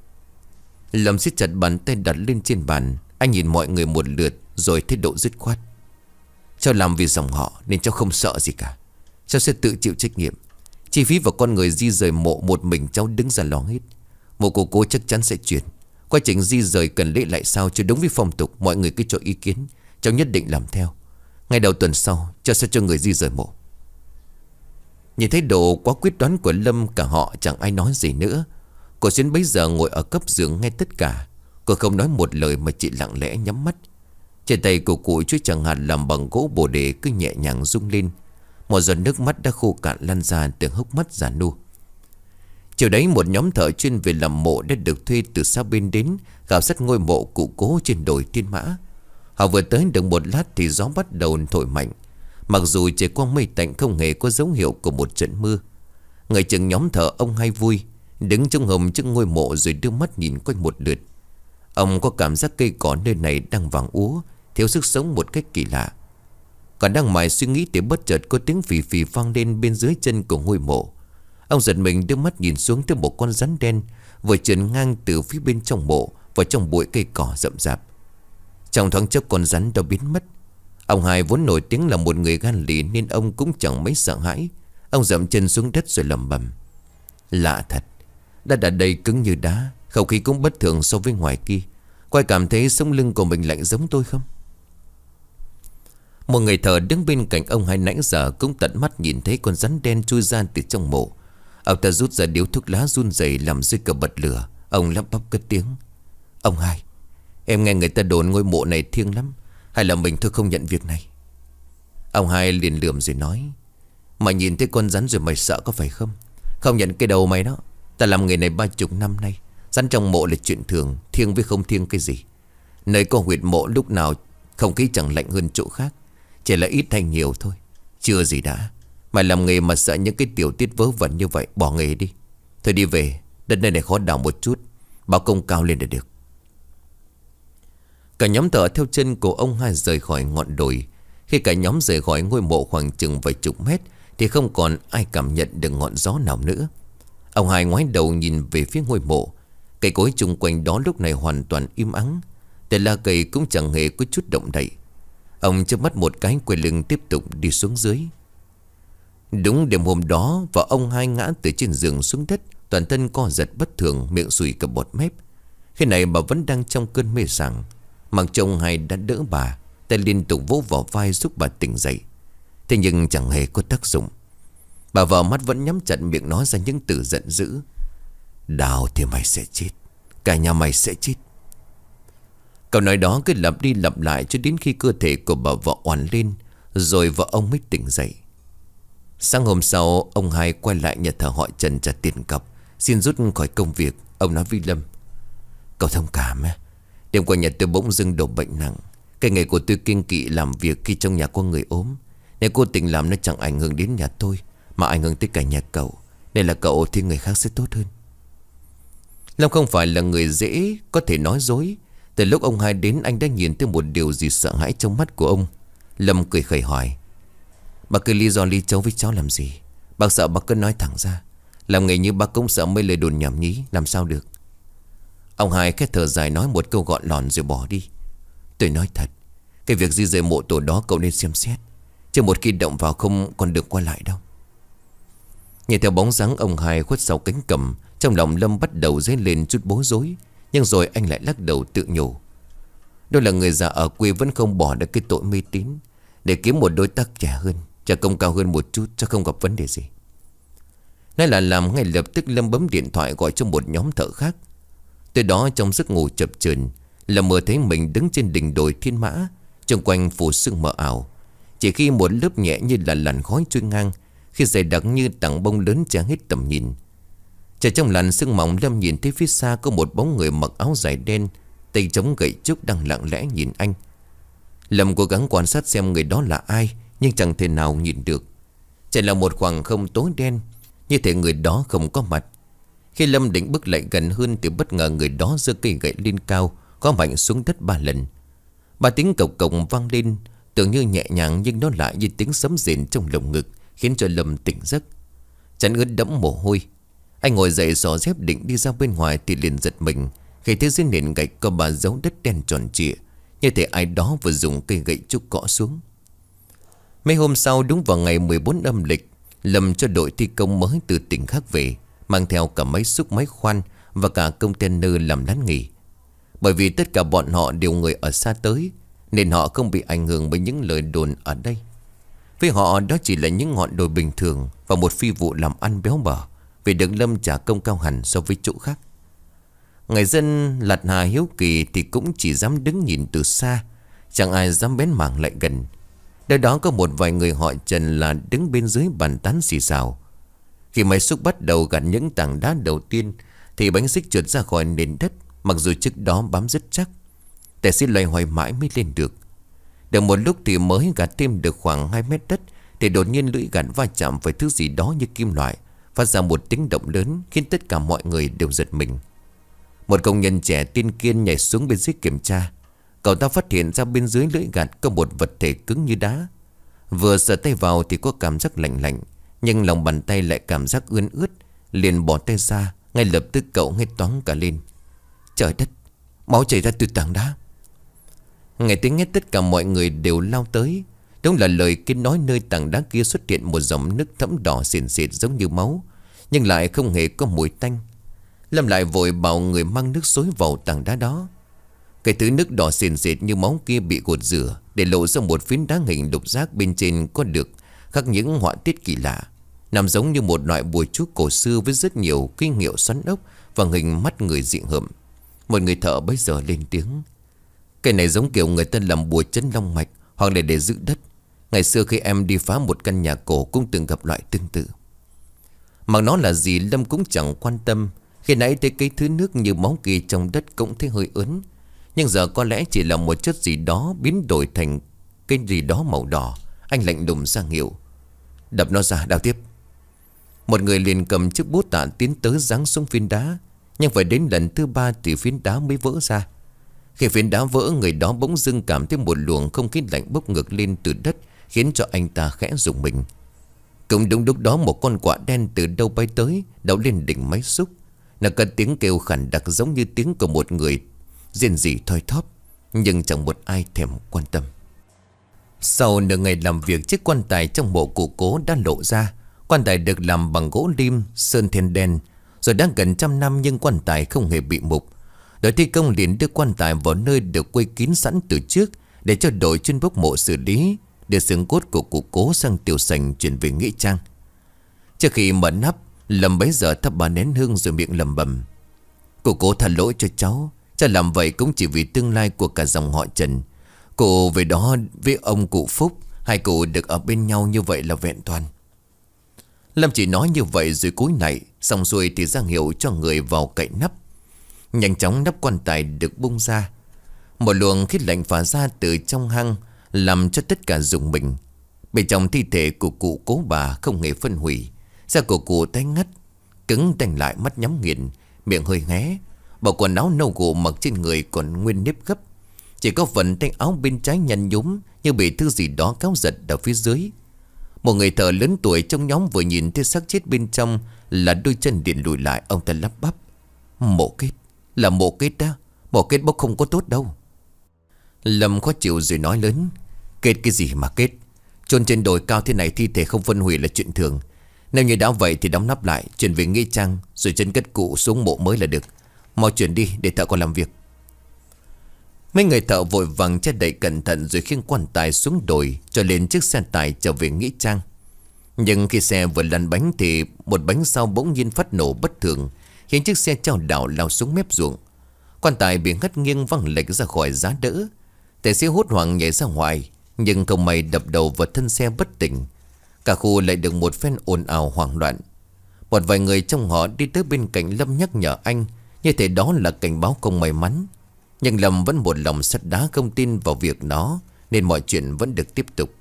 Lâm siết chặt bàn tay đặt lên trên bàn. Anh nhìn mọi người một lượt rồi thái độ dứt khoát. Cháu làm vì dòng họ nên cháu không sợ gì cả. Cháu sẽ tự chịu trách nhiệm. Chi phí và con người di rời mộ một mình cháu đứng ra lo hết. Mộ của cô chắc chắn sẽ chuyển. Quá trình di rời cần lễ lại sao cho đúng với phong tục. Mọi người cứ cho ý kiến, cháu nhất định làm theo. Ngày đầu tuần sau cháu sẽ cho người di rời mộ. Nhìn thấy độ quá quyết đoán của Lâm, cả họ chẳng ai nói gì nữa. Cô Xuyến bấy giờ ngồi ở cấp giường nghe tất cả. Cô không nói một lời mà chỉ lặng lẽ nhắm mắt. Trên tay của cụ chuối chẳng hạt làm bằng gỗ bồ đề cứ nhẹ nhàng rung lên. Một giọt nước mắt đã khô cạn lan ra từ hốc mắt già nua. Chiều đấy một nhóm thợ chuyên về làm mộ đã được thuê từ xa bên đến khảo sát ngôi mộ cụ cố trên đồi Thiên Mã. Họ vừa tới được một lát thì gió bắt đầu thổi mạnh. Mặc dù trời quang mây tạnh, không hề có dấu hiệu của một trận mưa. Người chừng nhóm thợ ông Hai Vui đứng trong hầm trước ngôi mộ rồi đưa mắt nhìn quanh một lượt. Ông có cảm giác cây cỏ nơi này đang vàng úa, thiếu sức sống một cách kỳ lạ. Còn đang mải suy nghĩ thì bất chợt có tiếng phì phì vang lên bên dưới chân của ngôi mộ. Ông giật mình đưa mắt nhìn xuống tới một con rắn đen vừa trườn ngang từ phía bên trong mộ vào trong bụi cây cỏ rậm rạp. Trong thoáng chốc con rắn đã biến mất. Ông Hai vốn nổi tiếng là một người gan lì nên ông cũng chẳng mấy sợ hãi. Ông dậm chân xuống đất rồi lẩm bẩm. Lạ thật, đất ở đây cứng như đá, không khí cũng bất thường so với ngoài kia. Có ai cảm thấy sống lưng của mình lạnh giống tôi không? Một người thợ đứng bên cạnh ông Hai nãy giờ cũng tận mắt nhìn thấy con rắn đen chui ra từ trong mộ. Ông ta rút ra điếu thuốc lá run rẩy làm rơi cả bật lửa. Ông lắp bắp cất tiếng. Ông Hai, em nghe người ta đồn ngôi mộ này thiêng lắm. Hay là mình thôi không nhận việc này? Ông Hai liền lườm rồi nói. Mày nhìn thấy con rắn rồi mày sợ có phải không? Không nhận cái đầu mày đó. Ta làm nghề này 30 năm nay. Rắn trong mộ là chuyện thường, thiêng với không thiêng cái gì. Nơi có huyệt mộ lúc nào không khí chẳng lạnh hơn chỗ khác. Chỉ là ít hay nhiều thôi. Chưa gì đã. Mày làm nghề mà sợ những cái tiểu tiết vớ vẩn như vậy, bỏ nghề đi. Thôi đi về, đất nơi này khó đào một chút, báo công cao lên để được. Cả nhóm thợ theo chân của ông Hai rời khỏi ngọn đồi. Khi cả nhóm rời khỏi ngôi mộ khoảng chừng vài chục mét thì không còn ai cảm nhận được ngọn gió nào nữa. Ông Hai ngoái đầu nhìn về phía ngôi mộ. Cây cối chung quanh đó lúc này hoàn toàn im ắng.แต่la cây cũng chẳng hề có chút động đậy. Ông chớp mắt một cái, quay lưng tiếp tục đi xuống dưới. Đúng đêm hôm đó, và ông Hai ngã từ trên giường xuống đất, toàn thân co giật bất thường, miệng sùi cả bọt mép. Khi này bà vẫn đang trong cơn mê sảng. Mặc chồng Hai đã đỡ bà, tay liên tục vỗ vào vai giúp bà tỉnh dậy. Thế nhưng chẳng hề có tác dụng. Bà vợ mắt vẫn nhắm chặt miệng nói ra những từ giận dữ. Đào thì mày sẽ chết, cả nhà mày sẽ chết. Câu nói đó cứ lặp đi lặp lại cho đến khi cơ thể của bà vợ oằn lên, rồi vợ ông mới tỉnh dậy. Sáng hôm sau, ông Hai quay lại nhà thờ họ Trần trả tiền cọc, xin rút khỏi công việc. Ông nói với Lâm. Cậu thông cảm, Đêm qua nhà tôi bỗng dưng đổ bệnh nặng. Cái nghề của tôi kiêng kỵ làm việc khi trong nhà có người ốm. Nếu cô tình làm nó chẳng ảnh hưởng đến nhà tôi, mà ảnh hưởng tới cả nhà cậu. Nên là cậu thì người khác sẽ tốt hơn. Lâm không phải là người dễ có thể nói dối. Từ lúc ông hai đến, anh đã nhìn thấy một điều gì sợ hãi trong mắt của ông. Lâm cười khẩy hỏi: bà cứ lý do lý chấu với cháu làm gì? Bác sợ bác cứ nói thẳng ra. Làm nghề như bác cũng sợ mấy lời đồn nhảm nhí. Làm sao được? Ông hai khét thở dài nói một câu gọn lòn rồi bỏ đi. Tôi nói thật, cái việc di rời mộ tổ đó cậu nên xem xét, chứ một khi động vào không còn được quay lại đâu. Nhìn theo bóng dáng ông hai khuất sau cánh cầm, trong lòng Lâm bắt đầu dấy lên chút bối rối. Nhưng rồi anh lại lắc đầu tự nhủ: đó là người già ở quê vẫn không bỏ được cái tội mê tín. Để kiếm một đối tác trẻ hơn, trả công cao hơn một chút, cho không gặp vấn đề gì. Nói là làm, ngay lập tức Lâm bấm điện thoại gọi cho một nhóm thợ khác. Tới đó trong giấc ngủ chập chờn, Lâm mơ thấy mình đứng trên đỉnh đồi Thiên Mã, xung quanh phủ sương mờ ảo. Chỉ khi một lớp nhẹ như là làn khói trôi ngang, khi dày đặc như tảng bông lớn che hết tầm nhìn. Chờ trong làn sương mỏng, Lâm nhìn thấy phía xa có một bóng người mặc áo dài đen, tay chống gậy trúc đang lặng lẽ nhìn anh. Lâm cố gắng quan sát xem người đó là ai, nhưng chẳng thể nào nhìn được. Chỉ là một khoảng không tối đen, như thể người đó không có mặt. Khi Lâm định bước lại gần hơn thì bất ngờ người đó giơ cây gậy lên cao, có mạnh xuống đất 3 lần. 3 tiếng cộc cộc vang lên, tưởng như nhẹ nhàng nhưng nó lại như tiếng sấm rền trong lồng ngực, khiến cho Lâm tỉnh giấc. Chán ướt đẫm mồ hôi. Anh ngồi dậy xỏ dép định đi ra bên ngoài thì liền giật mình khi thấy dưới nền gạch có 3 dấu đất đen tròn trịa, như thể ai đó vừa dùng cây gậy trúc cọ xuống. Mấy hôm sau, đúng vào ngày 14 âm lịch, Lâm cho đội thi công mới từ tỉnh khác về, mang theo cả máy xúc máy khoan và cả container làm lán nghỉ. Bởi vì tất cả bọn họ đều người ở xa tới, nên họ không bị ảnh hưởng bởi những lời đồn ở đây. Với họ đó chỉ là những ngọn đồi bình thường và một phi vụ làm ăn béo bở, vì được Lâm trả công cao hẳn so với chỗ khác. Người dân lạt hà hiếu kỳ thì cũng chỉ dám đứng nhìn từ xa, chẳng ai dám bén mảng lại gần. Nơi đó có một vài người họ Trần là đứng bên dưới bàn tán xì xào. Khi máy xúc bắt đầu gặt những tảng đá đầu tiên thì bánh xích trượt ra khỏi nền đất, mặc dù trước đó bám rất chắc. Tài xế loay hoay mãi mới lên được. Được một lúc thì mới gặt thêm được khoảng 2 mét đất thì đột nhiên lưỡi gặt va chạm với thứ gì đó như kim loại, phát ra một tiếng động lớn khiến tất cả mọi người đều giật mình. Một công nhân trẻ tiên kiên nhảy xuống bên dưới kiểm tra. Cậu ta phát hiện ra bên dưới lưỡi gặt có một vật thể cứng như đá. Vừa sờ tay vào thì có cảm giác lạnh lạnh, nhưng lòng bàn tay lại cảm giác ươn ướt. Liền bỏ tay ra, ngay lập tức cậu nghe toáng cả lên. Trời đất, máu chảy ra từ tảng đá. Nghe tiếng hét tất cả mọi người đều lao tới. Đúng là lời kia nói, nơi tảng đá kia xuất hiện một dòng nước thẫm đỏ xịn xịt giống như máu, nhưng lại không hề có mùi tanh. Lâm lại vội bảo người mang nước xối vào tảng đá đó. Cái thứ nước đỏ xịn xịt như máu kia bị gột rửa, để lộ ra một phiến đá hình lục giác, bên trên có được khắc những họa tiết kỳ lạ, nằm giống như một loại bùa chú cổ xưa với rất nhiều ký hiệu xoắn ốc và hình mắt người dị hợm. Một người thợ bấy giờ lên tiếng: cái này giống kiểu người ta làm bùa chấn long mạch, hoặc là để giữ đất. Ngày xưa khi em đi phá một căn nhà cổ cũng từng gặp loại tương tự. Mà nó là gì Lâm cũng chẳng quan tâm. Khi nãy thấy cái thứ nước như máu kia trong đất cũng thấy hơi ớn, nhưng giờ có lẽ chỉ là một chất gì đó biến đổi thành cái gì đó màu đỏ. Anh lạnh lùng ra hiệu: đập nó ra, đào tiếp. Một người liền cầm chiếc búa tạ tiến tới giáng xuống phiến đá, nhưng phải đến lần thứ 3 thì phiến đá mới vỡ ra. Khi phiến đá vỡ, người đó bỗng dưng cảm thấy một luồng không khí lạnh bốc ngược lên từ đất, khiến cho anh ta khẽ rùng mình. Cũng đúng lúc đó, một con quạ đen từ đâu bay tới, đậu lên đỉnh máy xúc. Nó cất tiếng kêu khản đặc giống như tiếng của một người rên rỉ thoi thóp, nhưng chẳng một ai thèm quan tâm. Sau nửa ngày làm việc, chiếc quan tài trong mộ cụ cố đã lộ ra. Quan tài được làm bằng gỗ lim sơn thiên đen, rồi đã gần 100 năm nhưng quan tài không hề bị mục. Đội thi công liền đưa quan tài vào nơi được quây kín sẵn từ trước, để cho đội chuyên bốc mộ xử lý, để xương cốt của cụ cố sang tiểu sành chuyển về nghĩa trang. Trước khi mở nắp, Lâm bấy giờ thắp 3 nén hương rồi miệng lẩm bẩm: cụ cố tha lỗi cho cháu. Cháu làm vậy cũng chỉ vì tương lai của cả dòng họ Trần. Cụ về đó với ông cụ Phúc, hai cụ được ở bên nhau như vậy là vẹn toàn. Lâm chỉ nói như vậy rồi cúi nạy, xong xuôi thì ra hiệu cho người vào cậy nắp. Nhanh chóng nắp quan tài được bung ra. Một luồng khí lạnh phả ra từ trong hang, làm cho tất cả rùng mình. Bên trong thi thể của cụ Cố Bà không hề phân hủy. Da của cụ tái ngắt, cứng đanh lại, mắt nhắm nghiền, miệng hơi hé. Bộ quần áo nâu gỗ mặc trên người còn nguyên nếp gấp. Chỉ có phần tay áo bên trái nhăn nhúm, như bị thứ gì đó kéo giật ở phía dưới. Một người thợ lớn tuổi trong nhóm vừa nhìn thấy xác chết bên trong là đôi chân điện lùi lại. Ông ta lắp bắp: Mộ kết, là mộ kết đó. Mộ kết bốc không có tốt đâu. Lâm khó chịu rồi nói lớn: Kết cái gì mà kết? Chôn trên đồi cao thế này thi thể không phân hủy là chuyện thường. Nếu như đã vậy thì đóng nắp lại, chuyển về nghĩa trang, rồi chân cất cụ xuống mộ mới là được. Mau chuyển đi để thợ còn làm việc. Mấy người thợ vội vàng che đậy cẩn thận, rồi khiêng quan tài xuống đồi cho lên chiếc xe tải trở về nghĩa trang. Nhưng khi xe vừa lăn bánh thì một bánh sau bỗng nhiên phát nổ bất thường, khiến chiếc xe chao đảo lao xuống mép ruộng. Quan tài bị hất nghiêng văng lệch ra khỏi giá đỡ. Tài xế hốt hoảng nhảy ra ngoài, nhưng không may đập đầu vào thân xe bất tỉnh. Cả khu lại được một phen ồn ào hoảng loạn. Một vài người trong họ đi tới bên cạnh Lâm nhắc nhở anh, như thể đó là cảnh báo không may mắn. Nhưng Lâm vẫn một lòng sắt đá không tin vào việc đó, nên mọi chuyện vẫn được tiếp tục.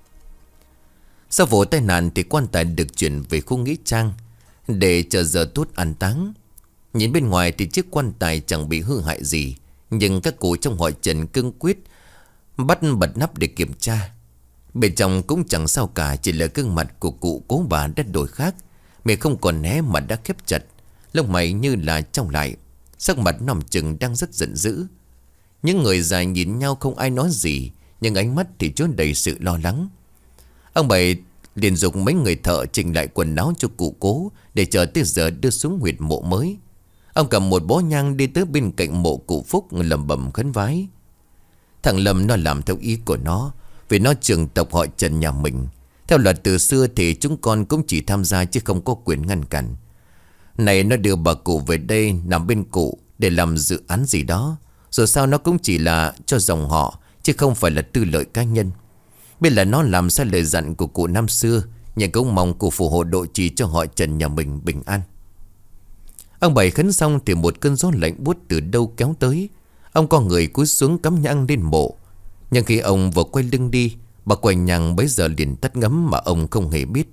Sau vụ tai nạn thì quan tài được chuyển về khu nghĩa trang để chờ giờ tốt an táng. Nhìn bên ngoài thì chiếc quan tài chẳng bị hư hại gì, nhưng các cụ trong họ Trần cương quyết bắt bật nắp để kiểm tra. Bên trong cũng chẳng sao cả, chỉ là gương mặt của cụ Cố Bà đã đổi khác. Miệng không còn hé mà đã khép chặt, lông mày như là trong lại, sắc mặt nằm chừng đang rất giận dữ. Những người già nhìn nhau không ai nói gì, nhưng ánh mắt thì chứa đầy sự lo lắng. Ông Bảy liền dục mấy người thợ chỉnh lại quần áo cho cụ Cố, để chờ tới giờ đưa xuống huyệt mộ mới. Ông cầm một bó nhang đi tới bên cạnh mộ cụ Phúc, lẩm bẩm khấn vái. Thằng Lâm nó làm theo ý của nó, vì nó trưởng tộc họ Trần nhà mình. Theo luật từ xưa thì chúng con cũng chỉ tham gia chứ không có quyền ngăn cản. Này nó đưa bà cụ về đây nằm bên cụ để làm dự án gì đó. Rồi sao nó cũng chỉ là cho dòng họ, chứ không phải là tư lợi cá nhân. Biết là nó làm sai lời dặn của cụ năm xưa, nhưng cũng mong cụ phù hộ độ trì cho họ Trần nhà mình bình an. Ông Bảy khấn xong thì một cơn gió lạnh buốt từ đâu kéo tới. Ông co người cúi xuống cắm nhang lên mộ. Nhưng khi ông vừa quay lưng đi, bà quầy nhang bấy giờ liền tắt ngấm mà ông không hề biết.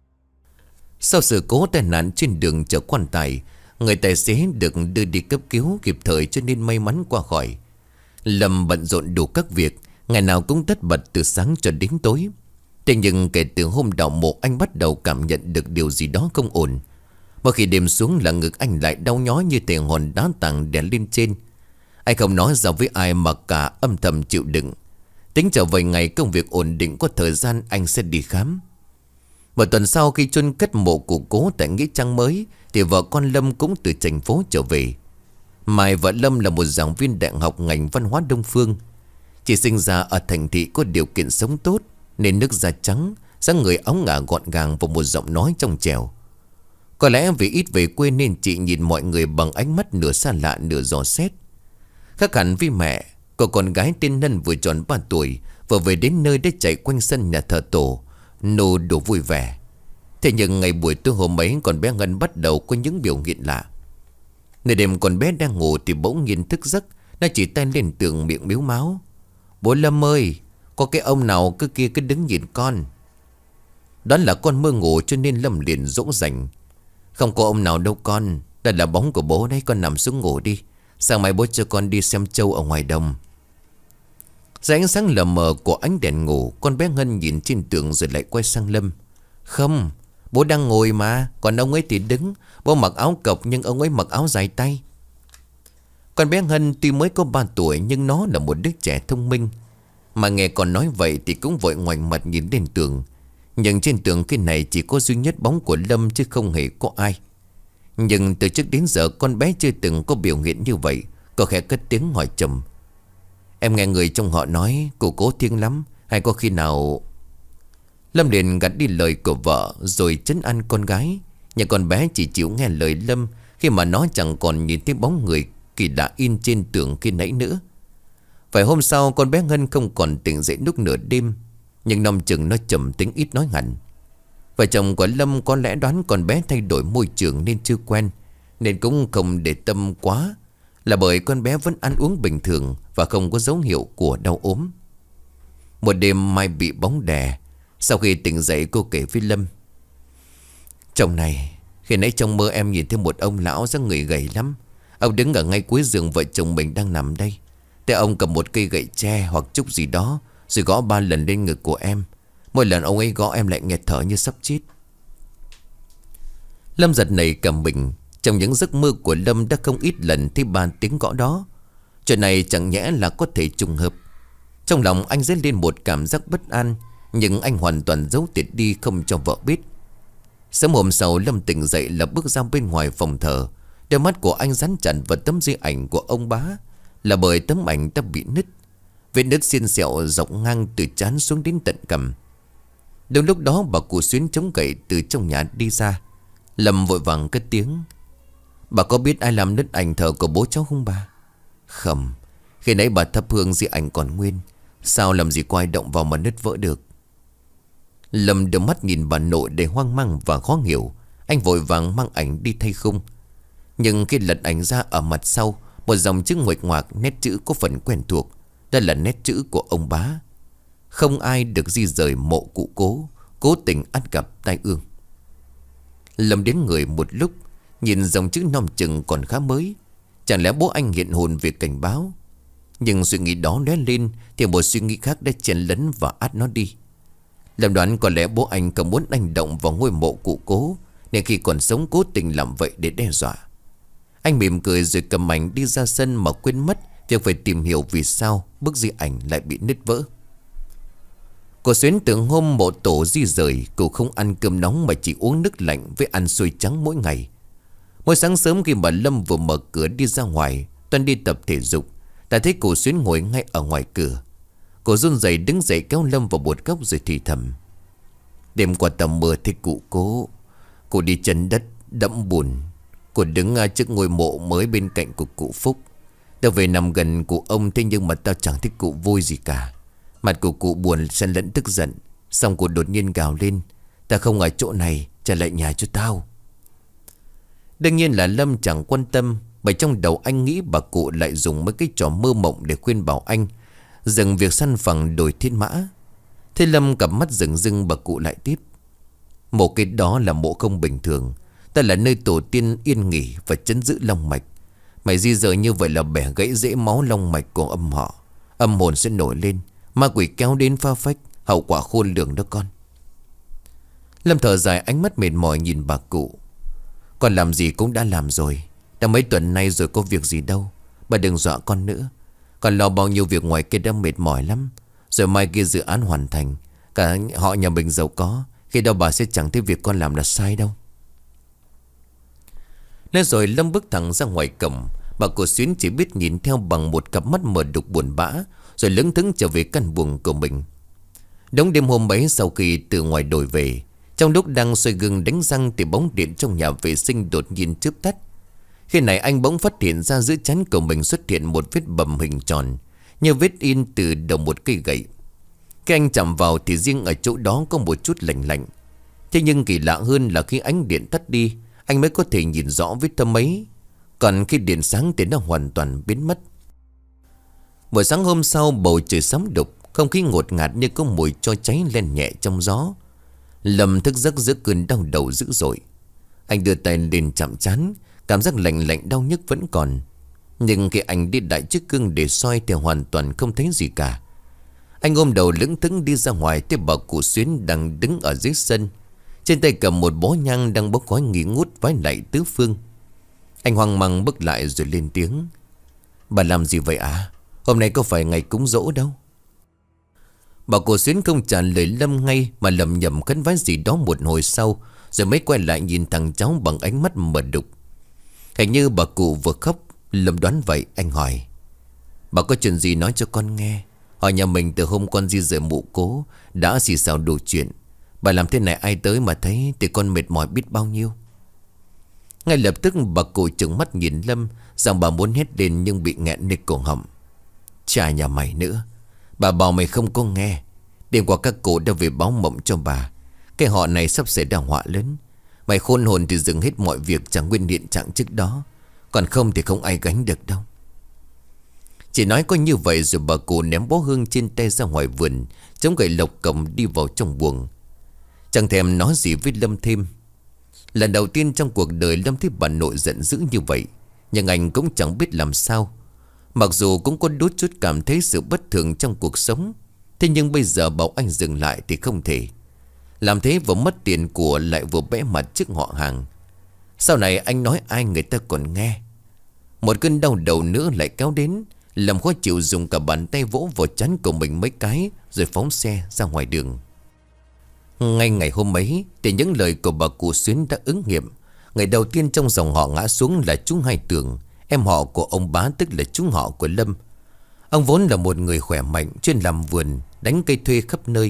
Sau sự cố tai nạn trên đường chở quan tài, người tài xế được đưa đi cấp cứu kịp thời cho nên may mắn qua khỏi. Lâm bận rộn đủ các việc, ngày nào cũng tất bật từ sáng cho đến tối. Thế nhưng kể từ hôm đào mộ, anh bắt đầu cảm nhận được điều gì đó không ổn. Mỗi khi đêm xuống là ngực anh lại đau nhói như thể hòn đá tảng đè lên trên. Anh không nói ra với ai mà cả âm thầm chịu đựng. Tính trở về ngày công việc ổn định có thời gian anh sẽ đi khám. Một tuần sau khi chôn cất mộ cụ Cố tại nghĩa trang mới thì vợ con Lâm cũng từ thành phố trở về. Mai vợ Lâm là một giảng viên đại học ngành văn hóa Đông Phương. Chỉ sinh ra ở thành thị có điều kiện sống tốt, nên nước da trắng, dáng người óng ả gọn gàng và một giọng nói trong trẻo. Có lẽ vì ít về quê nên chị nhìn mọi người bằng ánh mắt nửa xa lạ nửa dò xét. Khác hẳn với mẹ, cô con gái tên Nân vừa tròn 3 tuổi, vừa về đến nơi để chạy quanh sân nhà thờ tổ, nô đùa vui vẻ. Thế nhưng ngày buổi tối hôm ấy, con bé Ngân bắt đầu có những biểu hiện lạ. Nửa đêm con bé đang ngủ thì bỗng nhiên thức giấc, nó chỉ tay lên tường miệng miếu máu. Bố Lâm ơi, có cái ông nào cứ kia cứ đứng nhìn con. Đó là con mơ ngủ cho nên Lâm liền dỗ dành. Không có ông nào đâu con, đây là bóng của bố đấy, con nằm xuống ngủ đi. Sáng mai bố cho con đi xem trâu ở ngoài đồng. Dưới ánh sáng lờ mờ của ánh đèn ngủ, con bé Ngân nhìn trên tường rồi lại quay sang Lâm. Không, bố đang ngồi mà, còn ông ấy thì đứng. Bố mặc áo cộc nhưng ông ấy mặc áo dài tay. Con bé Ngân tuy mới có 3 tuổi nhưng nó là một đứa trẻ thông minh. Mà nghe con nói vậy thì cũng vội ngoảnh mặt nhìn lên tường. Nhưng trên tường cái này chỉ có duy nhất bóng của Lâm chứ không hề có ai. Nhưng từ trước đến giờ con bé chưa từng có biểu hiện như vậy. Cô khẽ cất tiếng hỏi chồng. Em nghe người trong họ nói cụ Cố thiêng lắm, hay có khi nào... Lâm liền gạt đi lời của vợ rồi trấn an con gái. Nhưng con bé chỉ chịu nghe lời Lâm khi mà nó chẳng còn nhìn thấy bóng người kỳ lạ in trên tường khi nãy nữa. Vài hôm sau con bé Ngân không còn tỉnh dậy lúc nửa đêm, nhưng nằm chừng nó trầm tính ít nói hẳn. Vợ chồng của Lâm có lẽ đoán con bé thay đổi môi trường nên chưa quen, nên cũng không để tâm quá. là bởi con bé vẫn ăn uống bình thường và không có dấu hiệu của đau ốm. Một đêm Mai bị bóng đè. Sau khi tỉnh dậy cô kể với Lâm: "Chồng này, khi nãy trong mơ em nhìn thấy một ông lão dáng người gầy lắm. Ông đứng ở ngay cuối giường vợ chồng mình đang nằm đây. Thế ông cầm một cây gậy tre hoặc trúc gì đó, rồi gõ 3 lần lên ngực của em. Mỗi lần ông ấy gõ em lại nghẹt thở như sắp chết." Lâm giật nảy cả mình. Trong những giấc mơ của Lâm đã không ít lần thấy 3 tiếng gõ đó. Chuyện này chẳng nhẽ là có thể trùng hợp. Trong lòng anh dấy lên một cảm giác bất an, nhưng anh hoàn toàn giấu tiệt đi không cho vợ biết. Sớm hôm sau Lâm tỉnh dậy là bước ra bên ngoài phòng thờ. Đôi mắt của anh dán chặt vào tấm di ảnh của ông bá, là bởi tấm ảnh đã bị nứt. Vết nứt xiên xẹo dọc ngang từ trán xuống đến tận cằm. Đúng lúc đó bà cụ Xuyến chống gậy từ trong nhà đi ra. Lâm vội vàng cất tiếng: "Bà có biết ai làm nứt ảnh thờ của bố cháu không bà?" "Không, khi nãy bà thắp hương di ảnh còn nguyên. Sao làm gì có ai động vào mà nứt vỡ được?" Lâm đưa mắt nhìn bà nội đầy hoang mang và khó hiểu. Anh vội vàng mang ảnh đi thay khung. Nhưng khi lật ảnh ra, ở mặt sau một dòng chữ nguệch ngoạc, nét chữ có phần quen thuộc. Đó là nét chữ của ông bá: "Không ai được di rời mộ cụ Cố, cố tình ắt gặp tai ương." Lâm đến người một lúc, nhìn dòng chữ non chừng còn khá mới. Chẳng lẽ bố anh hiện hồn về cảnh báo? Nhưng suy nghĩ đó lóe lên thì một suy nghĩ khác đã chen lấn và át nó đi. Lâm đoán có lẽ bố anh không muốn anh động vào ngôi mộ cụ Cố, nên khi còn sống cố tình làm vậy để đe dọa. Anh mỉm cười rồi cầm ảnh đi ra sân mà quên mất việc phải tìm hiểu vì sao bức di ảnh lại bị nứt vỡ. Cô Xuyến từ hôm mộ tổ di rời, cô không ăn cơm nóng mà chỉ uống nước lạnh với ăn xôi trắng mỗi ngày. Mỗi sáng sớm khi bà Lâm vừa mở cửa đi ra ngoài Tuân đi tập thể dục, đã thấy cô Xuyến ngồi ngay ở ngoài cửa. Cô run rẩy đứng dậy kéo Lâm vào một góc rồi thì thầm: "Đêm qua tầm mưa thấy cụ Cố. Cô đi chân đất đẫm bùn. Cô đứng trước ngôi mộ mới bên cạnh của cụ Phúc. Tao về nằm gần cụ ông, thế nhưng mà tao chẳng thấy cụ vui gì cả. Mặt của cụ buồn xen lẫn tức giận. Xong cô đột nhiên gào lên: Ta không ở chỗ này, trả lại nhà cho tao." Đương nhiên là Lâm chẳng quan tâm, bởi trong đầu anh nghĩ bà cụ lại dùng mấy cái trò mơ mộng để khuyên bảo anh dừng việc săn phẳng đồi Thiên Mã. Thế Lâm cặp mắt rừng rưng, bà cụ lại tiếp: "Mộ cái đó là mộ không bình thường. Ta là nơi tổ tiên yên nghỉ và trấn giữ long mạch. Mày di rời như vậy là bẻ gãy rễ máu long mạch của âm họ. Âm hồn sẽ nổi lên, ma quỷ kéo đến phá phách, hậu quả khôn lường đó con." Lâm thở dài, ánh mắt mệt mỏi nhìn bà cụ: "Con làm gì cũng đã làm rồi. Đã mấy tuần nay rồi, có việc gì đâu. Bà đừng dọa con nữa. Còn lo bao nhiêu việc ngoài kia đã mệt mỏi lắm. Rồi mai kia dự án hoàn thành, cả họ nhà mình giàu có, khi đâu bà sẽ chẳng thấy việc con làm là sai đâu." Nên rồi Lâm bước thẳng ra ngoài cổng. Bà cô Xuyến chỉ biết nhìn theo bằng một cặp mắt mờ đục buồn bã, rồi lững thững trở về căn buồng của mình. Đống đêm hôm ấy, sau khi từ ngoài đồi về, trong lúc đang soi gương đánh răng thì bóng điện trong nhà vệ sinh đột nhiên chớp tắt. Khi này anh bỗng phát hiện ra giữa trán của mình xuất hiện một vết bầm hình tròn, như vết in từ đầu một cây gậy. Khi anh chạm vào thì riêng ở chỗ đó có một chút lạnh lạnh. Thế nhưng kỳ lạ hơn là khi ánh điện tắt đi, anh mới có thể nhìn rõ vết thâm ấy. Còn khi điện sáng thì nó hoàn toàn biến mất. Buổi sáng hôm sau, bầu trời sấm đục, không khí ngột ngạt như có mùi tro cháy len nhẹ trong gió. Lâm thức giấc giữa cơn đau đầu dữ dội. Anh đưa tay lên chạm trán, cảm giác lạnh lạnh đau nhức vẫn còn. Nhưng khi anh đi đại chiếc gương để soi thì hoàn toàn không thấy gì cả. Anh ôm đầu lững thững đi ra ngoài, thấy bà cụ Xuyến đang đứng ở dưới sân, trên tay cầm một bó nhang đang bốc khói nghi ngút vái lạy tứ phương. Anh hoang mang bước lại rồi lên tiếng: "Bà làm gì vậy à? Hôm nay có phải ngày cúng giỗ đâu." Bà cụ Xuyến không trả lời Lâm ngay, mà lẩm nhẩm khấn vái gì đó một hồi sau, rồi mới quay lại nhìn thằng cháu bằng ánh mắt mờ đục. Hình như bà cụ vừa khóc. Lâm đoán vậy, anh hỏi: "Bà có chuyện gì nói cho con nghe? Hỏi nhà mình từ hôm con di rời mộ Cố đã xì xào đủ chuyện. Bà làm thế này ai tới mà thấy thì con mệt mỏi biết bao nhiêu." Ngay lập tức bà cụ trừng mắt nhìn Lâm, rằng bà muốn hét lên nhưng bị nghẹn nơi cổ họng. "Chà nhà mày nữa. Bà bảo mày không có nghe. Đêm qua các cụ đã về báo mộng cho bà. Cái họ này sắp xảy ra họa lớn. Mày khôn hồn thì dừng hết mọi việc, chẳng nguyên hiện trạng trước đó. Còn không thì không ai gánh được đâu." Chỉ nói có như vậy rồi bà cụ ném bó hương trên tay ra ngoài vườn, chống gậy lộc cổng đi vào trong buồng. Chẳng thèm nói gì với Lâm thêm. Lần đầu tiên trong cuộc đời Lâm thấy bà nội giận dữ như vậy, nhưng anh cũng chẳng biết làm sao. Mặc dù cũng có đôi chút cảm thấy sự bất thường trong cuộc sống, thế nhưng bây giờ bảo anh dừng lại thì không thể. Làm thế vừa mất tiền của, lại vừa bẽ mặt trước họ hàng. Sau này anh nói ai người ta còn nghe. Một cơn đau đầu nữa lại kéo đến, làm khó chịu dùng cả bàn tay vỗ vào trán của mình mấy cái, rồi phóng xe ra ngoài đường. Ngay ngày hôm ấy thì những lời của bà cụ Xuyến đã ứng nghiệm. Ngày đầu tiên trong dòng họ ngã xuống là chú Hai Tường, em họ của ông Bá, tức là chú họ của Lâm. Ông vốn là một người khỏe mạnh, chuyên làm vườn, đánh cây thuê khắp nơi.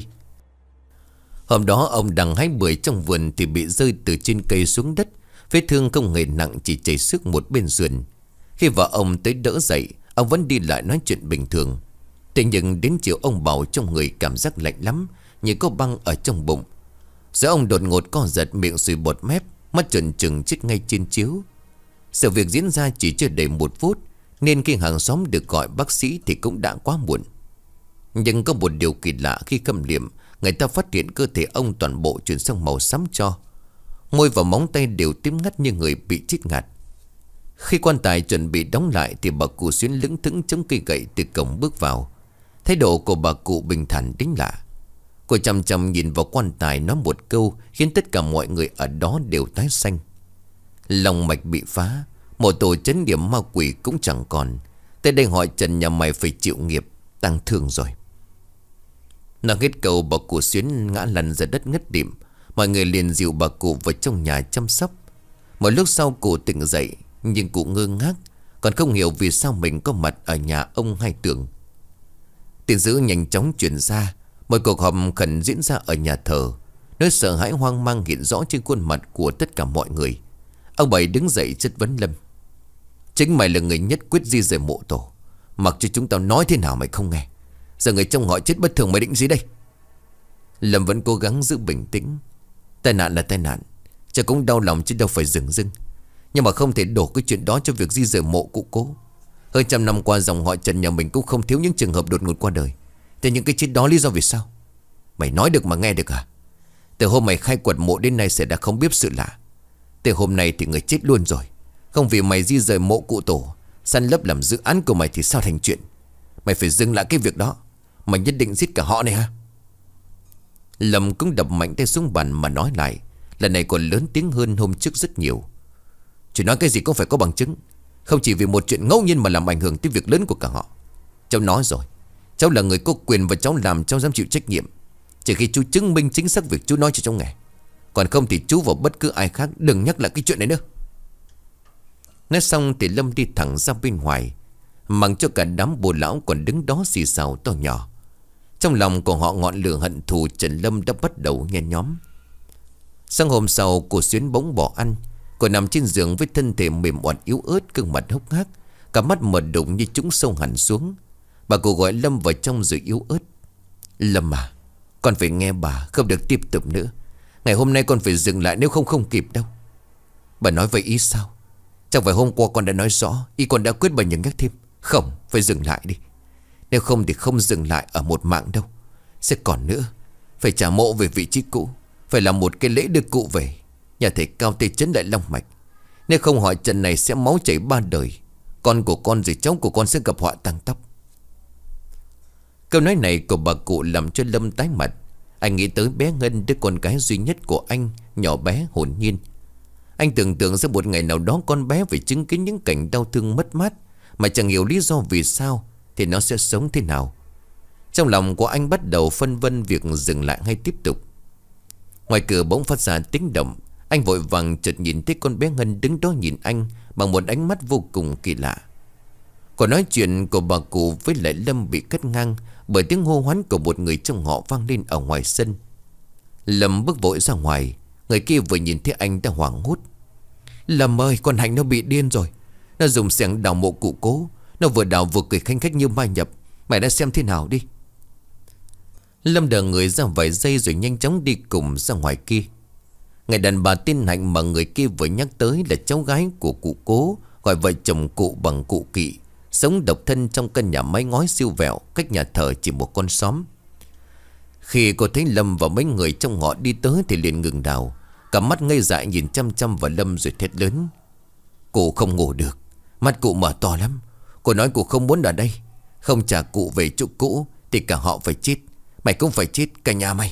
Hôm đó ông đang hái bưởi trong vườn thì bị rơi từ trên cây xuống đất. Vết thương không hề nặng, chỉ chảy xước một bên sườn. Khi vợ ông tới đỡ dậy, ông vẫn đi lại nói chuyện bình thường. Thế nhưng đến chiều ông bảo trong người cảm giác lạnh lắm, như có băng ở trong bụng. Rồi ông đột ngột co giật, miệng sùi bọt mép, mắt trợn trừng chết ngay trên chiếu. Sự việc diễn ra chỉ chưa đầy 1 phút, nên khi hàng xóm được gọi bác sĩ thì cũng đã quá muộn. Nhưng có một điều kỳ lạ, khi khâm liệm, người ta phát hiện cơ thể ông toàn bộ chuyển sang màu xám tro. Môi và móng tay đều tím ngắt như người bị chích ngạt. Khi quan tài chuẩn bị đóng lại thì bà cụ Xuyến lững thững chống cây gậy từ cổng bước vào. Thái độ của bà cụ bình thản đến lạ. Cô chăm chăm nhìn vào quan tài, nói một câu khiến tất cả mọi người ở đó đều tái xanh. Lòng mạch bị phá, một tổ chấn điểm ma quỷ cũng chẳng còn. Tới đây họ Trần nhà mày phải chịu nghiệp tăng thương rồi. Nói hết câu, bà cụ Xuyến ngã lăn ra đất ngất đệm. Mọi người liền dìu bà cụ vào trong nhà chăm sóc. Một lúc sau cụ tỉnh dậy, nhưng cụ ngơ ngác, còn không hiểu vì sao mình có mặt ở nhà ông Hai Tường. Tin dữ nhanh chóng truyền ra. Một cuộc họp khẩn diễn ra ở nhà thờ. Nỗi sợ hãi hoang mang hiện rõ trên khuôn mặt của tất cả mọi người. Ông Bảy đứng dậy chất vấn Lâm. Chính mày là người nhất quyết di rời mộ tổ, mặc cho chúng tao nói thế nào mày không nghe. Giờ người trong họ chết bất thường, mày định gì đây? Lâm vẫn cố gắng giữ bình tĩnh. Tai nạn là tai nạn, chắc cũng đau lòng chứ đâu phải dừng dưng. Nhưng mà không thể đổ cái chuyện đó cho việc di rời mộ cụ cố. Hơn 100 năm qua dòng họ Trần nhà mình cũng không thiếu những trường hợp đột ngột qua đời. Thế những cái chết đó lý do vì sao? Mày nói được mà nghe được à? Từ hôm mày khai quật mộ đến nay sẽ đã không biết sự lạ. Từ hôm nay thì người chết luôn rồi. Không vì mày di rời mộ cụ tổ, săn lấp làm dự án của mày thì sao thành chuyện. Mày phải dừng lại cái việc đó. Mày nhất định giết cả họ này ha? Lâm cũng đập mạnh tay xuống bàn mà nói lại. Lần này còn lớn tiếng hơn hôm trước rất nhiều. Chỉ nói cái gì cũng phải có bằng chứng, không chỉ vì một chuyện ngẫu nhiên mà làm ảnh hưởng tới việc lớn của cả họ. Cháu nói rồi, cháu là người có quyền và cháu làm, cháu dám chịu trách nhiệm chỉ khi chú chứng minh chính xác việc chú nói cho cháu nghe. Còn không thì chú và bất cứ ai khác đừng nhắc lại cái chuyện này nữa. Nói xong thì Lâm đi thẳng ra bên ngoài, mặc cho cả đám bồ lão còn đứng đó xì xào to nhỏ. Trong lòng của họ ngọn lửa hận thù Trần Lâm đã bắt đầu nhen nhóm. Sáng hôm sau, cô Xuyến bỗng bỏ ăn. Cô nằm trên giường với thân thể mềm oặt yếu ớt, gương mặt hốc hác, cả mắt mở đụng như trũng sâu hẳn xuống. Bà cô gọi Lâm vào trong rồi yếu ớt. Lâm à, con phải nghe bà, không được tiếp tục nữa. Ngày hôm nay con phải dừng lại, nếu không không kịp đâu. Bà nói vậy ý sao? Chẳng phải hôm qua con đã nói rõ, ý con đã quyết bà nhường nhắc thêm. Không, phải dừng lại đi. Nếu không thì không dừng lại ở một mạng đâu. Sẽ còn nữa, phải trả mộ về vị trí cũ, phải làm một cái lễ đưa cụ về. Nhà thầy cao tay chấn lại long mạch. Nếu không họ Trần này sẽ máu chảy 3 đời. Con của con rồi cháu của con sẽ gặp họa tăng tóc. Câu nói này của bà cụ làm cho Lâm tái mặt. Anh nghĩ tới bé Ngân, đứa con gái duy nhất của anh, nhỏ bé hồn nhiên. Anh tưởng tượng ra một ngày nào đó con bé phải chứng kiến những cảnh đau thương mất mát mà chẳng hiểu lý do vì sao, thì nó sẽ sống thế nào. Trong lòng của anh bắt đầu phân vân việc dừng lại hay tiếp tục. Ngoài cửa bỗng phát ra tiếng động. Anh vội vàng chợt nhìn thấy con bé Ngân đứng đó nhìn anh bằng một ánh mắt vô cùng kỳ lạ. Cuộc nói chuyện của bà cụ với lại Lâm bị cắt ngang bởi tiếng hô hoán của một người trong họ vang lên ở ngoài sân. Lâm bước vội ra ngoài. Người kia vừa nhìn thấy anh đã hoảng hốt. Lâm ơi, con Hạnh nó bị điên rồi. Nó dùng xẻng đào mộ cụ cố. Nó vừa đào vừa cười khanh khách như ma nhập. Mày đã xem thế nào đi. Lâm đờ người ra vài giây rồi nhanh chóng đi cùng ra ngoài kia. Người đàn bà tên Hạnh mà người kia vừa nhắc tới là cháu gái của cụ cố, gọi vợ chồng cụ bằng cụ Kỵ, sống độc thân trong căn nhà mái ngói siêu vẹo, cách nhà thờ chỉ một con xóm. Khi cô thấy Lâm và mấy người trong họ đi tới thì liền ngừng đào, cả mắt ngây dại nhìn chăm chăm vào Lâm rồi thét lớn. Cụ không ngủ được, mắt cụ mở to lắm. Cô nói cụ không muốn ở đây, không trả cụ về chỗ cũ thì cả họ phải chết. Mày cũng phải chết, cả nhà mày.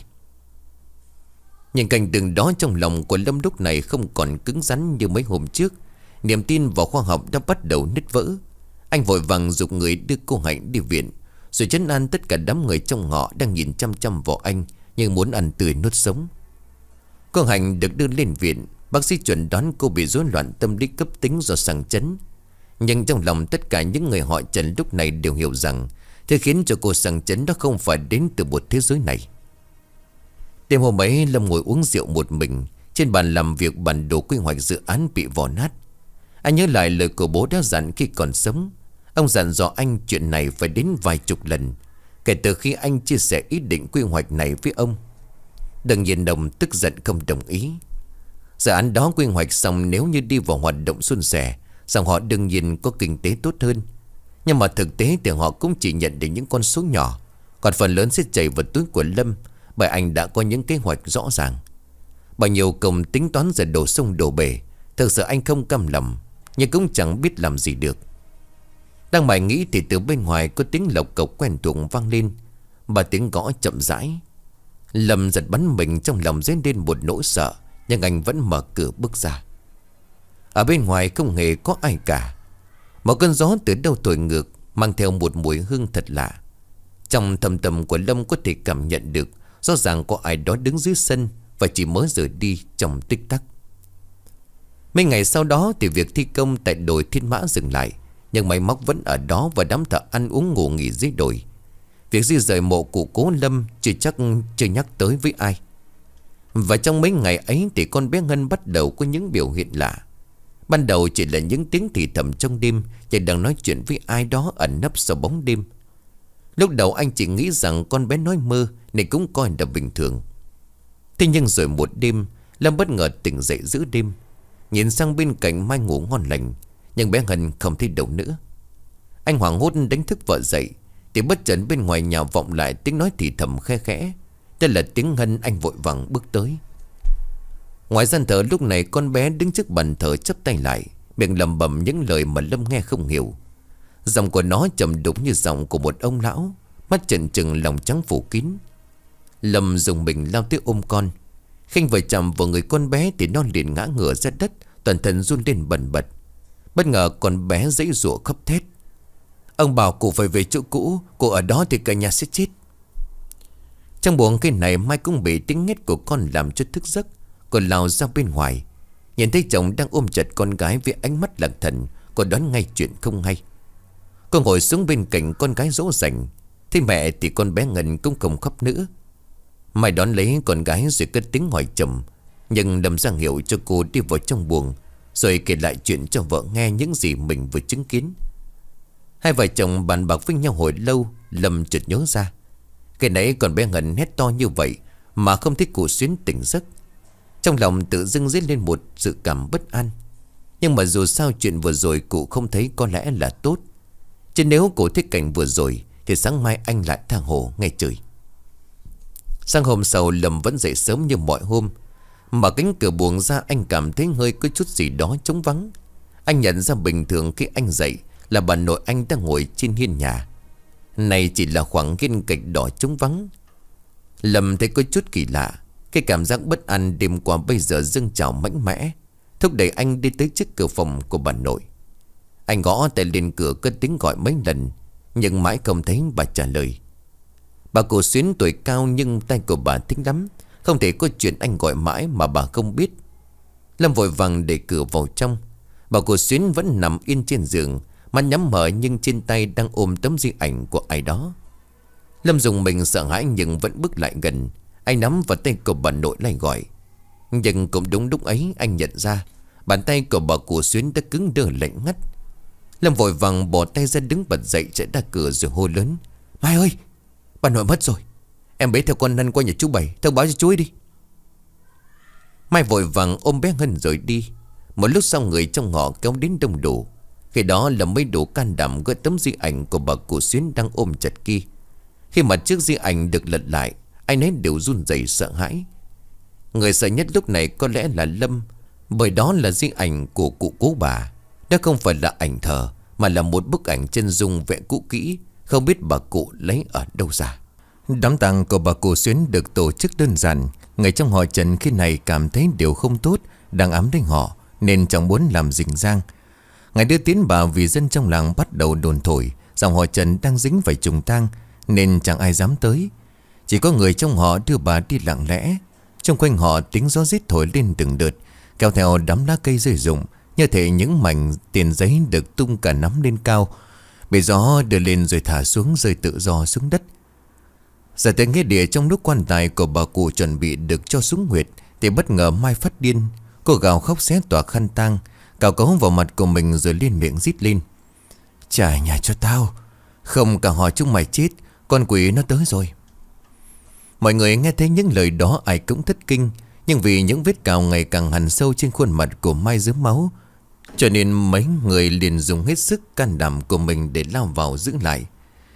Nhìn cảnh tượng đó, trong lòng của Lâm lúc này không còn cứng rắn như mấy hôm trước. Niềm tin vào khoa học đã bắt đầu nứt vỡ. Anh vội vàng giục người đưa cô Hạnh đi viện, rồi trấn an tất cả đám người trong họ đang nhìn chăm chăm vào anh như muốn ăn tươi nuốt sống. Cô Hạnh được đưa lên viện. Bác sĩ chuẩn đoán cô bị rối loạn tâm lý cấp tính do sang chấn. Nhưng trong lòng tất cả những người họ Trần lúc này đều hiểu rằng thứ khiến cho cô sang chấn đó không phải đến từ một thế giới này. Đêm hôm ấy, Lâm ngồi uống rượu một mình. Trên bàn làm việc, bản đồ quy hoạch dự án bị vò nát. Anh nhớ lại lời của bố đã dặn khi còn sống. Ông dặn dò anh chuyện này phải đến vài chục lần kể từ khi anh chia sẻ ý định quy hoạch này với ông. Đừng nhìn Đồng tức giận không đồng ý. Dự án đó quy hoạch xong, nếu như đi vào hoạt động suôn sẻ, rằng họ đương nhiên có kinh tế tốt hơn. Nhưng mà thực tế thì họ cũng chỉ nhận được những con số nhỏ, còn phần lớn sẽ chảy vào túi của Lâm, bởi anh đã có những kế hoạch rõ ràng. Bao nhiêu công tính toán giờ đổ sông đổ bể, thực sự anh không cam lòng, nhưng cũng chẳng biết làm gì được. Đang mải nghĩ thì từ bên ngoài có tiếng lộc cộc quen thuộc vang lên, và tiếng gõ chậm rãi. Lâm giật bắn mình, trong lòng dấy lên một nỗi sợ, nhưng anh vẫn mở cửa bước ra. Ở bên ngoài không hề có ai cả. Một cơn gió từ đâu thổi ngược, mang theo một mùi hương thật lạ. Trong thâm tâm của Lâm có thể cảm nhận được rõ ràng có ai đó đứng dưới sân, và chỉ mới rời đi trong tích tắc. Mấy ngày sau đó thì việc thi công tại đồi Thiên Mã dừng lại, nhưng máy móc vẫn ở đó và đám thợ ăn uống ngủ nghỉ dưới đồi. Việc di rời mộ cụ cố Lâm chưa nhắc tới với ai. Và trong mấy ngày ấy thì con bé Ngân bắt đầu có những biểu hiện lạ. Ban đầu chỉ là những tiếng thì thầm trong đêm, như đang nói chuyện với ai đó ẩn nấp sau bóng đêm. Lúc đầu anh chỉ nghĩ rằng con bé nói mơ nên cũng coi là bình thường. Thế nhưng rồi một đêm, Lâm bất ngờ tỉnh dậy giữa đêm, nhìn sang bên cạnh Mai ngủ ngon lành, nhưng bé Ngân không thấy đâu nữa. Anh hoảng hốt đánh thức vợ dậy, thì bất chợt bên ngoài nhà vọng lại tiếng nói thì thầm khe khẽ. Đây là tiếng Ngân. Anh vội vàng bước tới. Ngoài gian thờ lúc này, con bé đứng trước bàn thờ chắp tay lại, miệng lẩm bẩm những lời mà Lâm nghe không hiểu. Giọng của nó trầm đục như giọng của một ông lão, mắt trợn trừng, lòng trắng phủ kín. Lâm dùng mình lao tới ôm con. Khinh vừa chạm vào người con bé thì nó liền ngã ngửa ra đất, toàn thân run lên bần bật. Bất ngờ con bé giãy giụa khóc thét. Ông bảo cụ phải về chỗ cũ, cụ ở đó thì cả nhà sẽ chết. Trong buồng cái này, Mai cũng bị tiếng hét của con làm cho thức giấc. Cô lao ra bên ngoài, nhìn thấy chồng đang ôm chặt con gái với ánh mắt lạc thần. Cô đoán ngay chuyện không hay. Cô ngồi xuống bên cạnh con gái dỗ dành. Thấy mẹ thì con bé Ngân cũng không khóc nữa. Mai đón lấy con gái rồi cất tiếng hỏi chồng, nhưng Lâm ra hiệu cho cô đi vào trong buồng, rồi kể lại chuyện cho vợ nghe những gì mình vừa chứng kiến. Hai vợ chồng bàn bạc với nhau hồi lâu. Lâm chợt nhớ ra, cái nãy con bé Ngân hét to như vậy mà không thấy cụ Xuyến tỉnh giấc. Trong lòng tự dưng dấy lên một sự cảm bất an. Nhưng mà dù sao chuyện vừa rồi cụ không thấy có lẽ là tốt, chứ nếu cụ thấy cảnh vừa rồi thì sáng mai anh lại tha hồ ngay trời. Sáng hôm sau, Lâm vẫn dậy sớm như mọi hôm. Mở cánh cửa buồng ra, anh cảm thấy hơi có chút gì đó trống vắng. Anh nhận ra bình thường khi anh dậy là bà nội anh đang ngồi trên hiên nhà, này chỉ là khoảng hiên gạch đỏ trống vắng. Lâm thấy có chút kỳ lạ. Cái cảm giác bất an đêm qua bây giờ dâng trào mạnh mẽ, thúc đẩy anh đi tới trước cửa phòng của bà nội. Anh gõ tay lên cửa, cất tiếng gọi mấy lần, nhưng mãi không thấy bà trả lời. Bà cụ Xuyến tuổi cao nhưng tay của bà thính lắm, không thể có chuyện anh gọi mãi mà bà không biết. Lâm vội vàng đẩy cửa vào trong. Bà cụ Xuyến vẫn nằm yên trên giường, mắt nhắm mở nhưng trên tay đang ôm tấm di ảnh của ai đó. Lâm dùng mình sợ hãi nhưng vẫn bước lại gần. Anh nắm vào tay của bà nội lại gọi. Nhưng cũng đúng lúc ấy anh nhận ra bàn tay của bà cụ Xuyến đã cứng đơ lạnh ngắt. Lâm vội vàng bỏ tay ra, đứng bật dậy chạy ra cửa rồi hô lớn. Mai ơi, bà nội mất rồi. Em bế theo con Nân qua nhà chú Bảy thông báo cho chú ấy đi. Mai vội vàng ôm bé Ngân rồi đi. Một lúc sau, người trong họ kéo đến đông đủ. Khi đó Lâm mới đủ can đảm gỡ tấm di ảnh của bà cụ Xuyến đang ôm chặt kia. Khi mặt chiếc di ảnh được lật lại, anh ấy đều run rẩy sợ hãi. Người sợ nhất lúc này có lẽ là Lâm, bởi đó là di ảnh của cụ cố bà. Đó không phải là ảnh thờ, mà là một bức ảnh chân dung vẽ cũ kỹ, không biết bà cụ lấy ở đâu ra. Đám tang của bà cụ Xuyến được tổ chức đơn giản. Người trong họ Trần khi này cảm thấy điều không tốt đang ám đến họ, nên chẳng muốn làm rình rang. Ngày đưa tiến bà vì dân trong làng bắt đầu đồn thổi dòng họ Trần đang dính phải trùng tang, nên chẳng ai dám tới. Chỉ có người trong họ đưa bà đi lặng lẽ. Trong quanh họ tiếng gió rít thổi lên từng đợt, kéo theo đám lá cây rơi rụng, như thể những mảnh tiền giấy được tung cả nắm lên cao, bị gió đưa lên rồi thả xuống, rơi tự do xuống đất. Giờ tới nghĩa địa, trong lúc quan tài của bà cụ chuẩn bị được cho xuống huyệt, thì bất ngờ Mai phát điên. Cô gào khóc xé toạc khăn tang, cào cấu vào mặt của mình rồi liên miệng rít lên: "Trả nhà cho tao, không cả họ chúng mày chết, con quỷ nó tới rồi." Mọi người nghe thấy những lời đó ai cũng thất kinh. Nhưng vì những vết cào ngày càng hằn sâu trên khuôn mặt của Mai rớm máu, cho nên mấy người liền dùng hết sức can đảm của mình để lao vào giữ lại.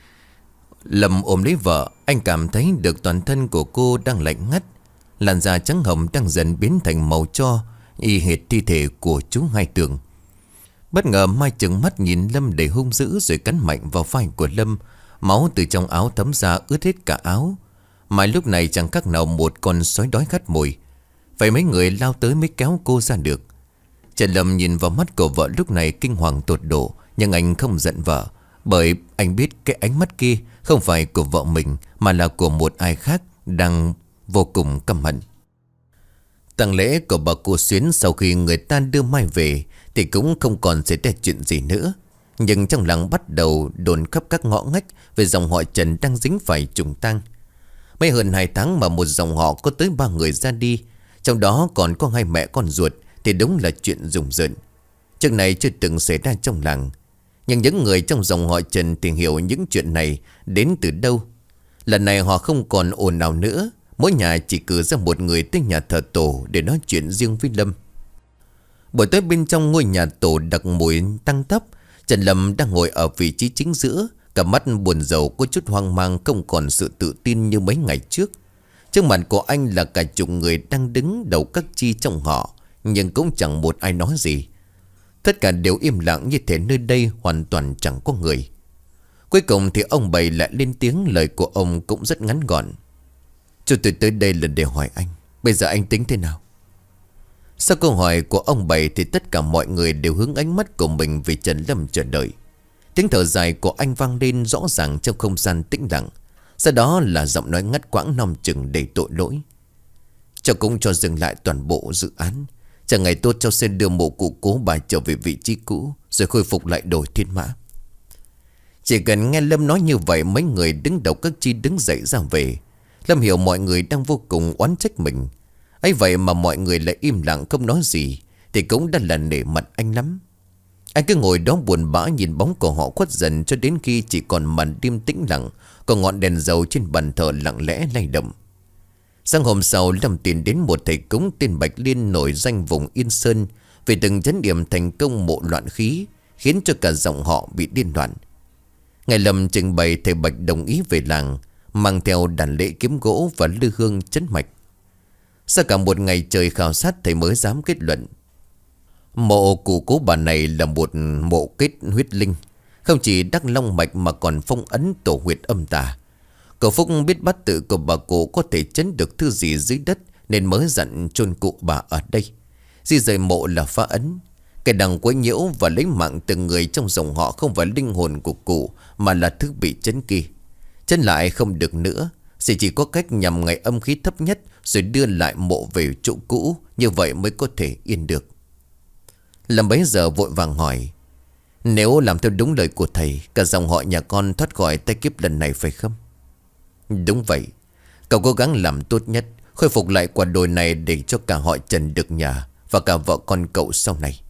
Lâm ôm lấy vợ, anh cảm thấy được toàn thân của cô đang lạnh ngắt. Làn da trắng hồng đang dần biến thành màu tro, y hệt thi thể của chú Hai Tường. Bất ngờ Mai trừng mắt nhìn Lâm đầy hung dữ, rồi cắn mạnh vào vai của Lâm. Máu từ trong áo thấm ra ướt hết cả áo. Mai lúc này chẳng khác nào một con sói đói khát mồi. Phải mấy người lao tới mới kéo cô ra được. Trần Lâm nhìn vào mắt của vợ lúc này kinh hoàng tột độ, nhưng anh không giận vợ, bởi anh biết cái ánh mắt kia không phải của vợ mình, mà là của một ai khác đang vô cùng căm hận. Tang lễ của bà cô Xuyến sau khi người ta đưa Mai về thì cũng không còn xảy ra chuyện gì nữa. Nhưng trong làng bắt đầu đồn khắp các ngõ ngách về dòng họ Trần đang dính phải trùng tang. Mấy hơn 2 tháng mà một dòng họ có tới 3 người ra đi, trong đó còn có 2 mẹ con ruột, thì đúng là chuyện rùng rợn. Chuyện này chưa từng xảy ra trong làng. Nhưng những người trong dòng họ Trần thì hiểu những chuyện này đến từ đâu. Lần này họ không còn ồn ào nữa. Mỗi nhà chỉ cử ra một người tới nhà thờ tổ để nói chuyện riêng với Lâm. Buổi tối bên trong ngôi nhà tổ đặc mùi tăng tấp, Trần Lâm đang ngồi ở vị trí chính giữa, cả mắt buồn rầu, có chút hoang mang, không còn sự tự tin như mấy ngày trước. Trước mặt của anh là cả chục người đang đứng đầu các chi trong họ, nhưng cũng chẳng một ai nói gì. Tất cả đều im lặng, như thể nơi đây hoàn toàn chẳng có người. Cuối cùng thì ông Bảy lại lên tiếng. Lời của ông cũng rất ngắn gọn: "Chúng tôi tới đây là để hỏi anh, bây giờ anh tính thế nào?" Sau câu hỏi của ông Bảy thì tất cả mọi người đều hướng ánh mắt của mình về Trần Lâm chờ đợi. Tiếng thở dài của anh vang lên rõ ràng trong không gian tĩnh lặng. Sau đó là giọng nói ngắt quãng nom chừng đầy tội lỗi: "Cháu cũng cho dừng lại toàn bộ dự án. Chẳng ngày tốt cháu sẽ đưa mộ cụ cố bà trở về vị trí cũ, rồi khôi phục lại đồi thiên mã." Chỉ cần nghe Lâm nói như vậy, mấy người đứng đầu các chi đứng dậy ra về. Lâm hiểu mọi người đang vô cùng oán trách mình. Ấy vậy mà mọi người lại im lặng không nói gì, thì cũng đã là nể mặt anh lắm. Anh cứ ngồi đó buồn bã nhìn bóng của họ khuất dần, cho đến khi chỉ còn màn đêm tĩnh lặng, còn ngọn đèn dầu trên bàn thờ lặng lẽ lay động. Sáng hôm sau, Lâm tìm đến một thầy cúng tên Bạch Liên, nổi danh vùng Yên Sơn vì từng chấn điểm thành công mộ loạn khí, khiến cho cả dòng họ bị điên loạn. Ngày Lâm trình bày, thầy Bạch đồng ý về làng, mang theo đàn lễ, kiếm gỗ và lư hương chấn mạch. Sau cả một ngày trời khảo sát, thầy mới dám kết luận: mộ cụ cố bà này là một mộ kết huyết linh. Không chỉ đắc long mạch mà còn phong ấn tổ huyệt âm tà. Cậu Phúc biết bát tự của bà cụ có thể chấn được thứ gì dưới đất, nên mới dặn chôn cụ bà ở đây. Di rời mộ là phá ấn. Cái đằng quấy nhiễu và lấy mạng từng người trong dòng họ không phải linh hồn của cụ, mà là thứ bị chấn kia. Chấn lại không được nữa, sẽ chỉ có cách nhằm ngày âm khí thấp nhất, rồi đưa lại mộ về chỗ cũ. Như vậy mới có thể yên được. Lâm bấy giờ vội vàng hỏi: "Nếu làm theo đúng lời của thầy, cả dòng họ nhà con thoát khỏi tai kiếp lần này phải không?" "Đúng vậy. Cậu cố gắng làm tốt nhất, khôi phục lại quả đồi này để cho cả họ Trần được nhà, và cả vợ con cậu sau này."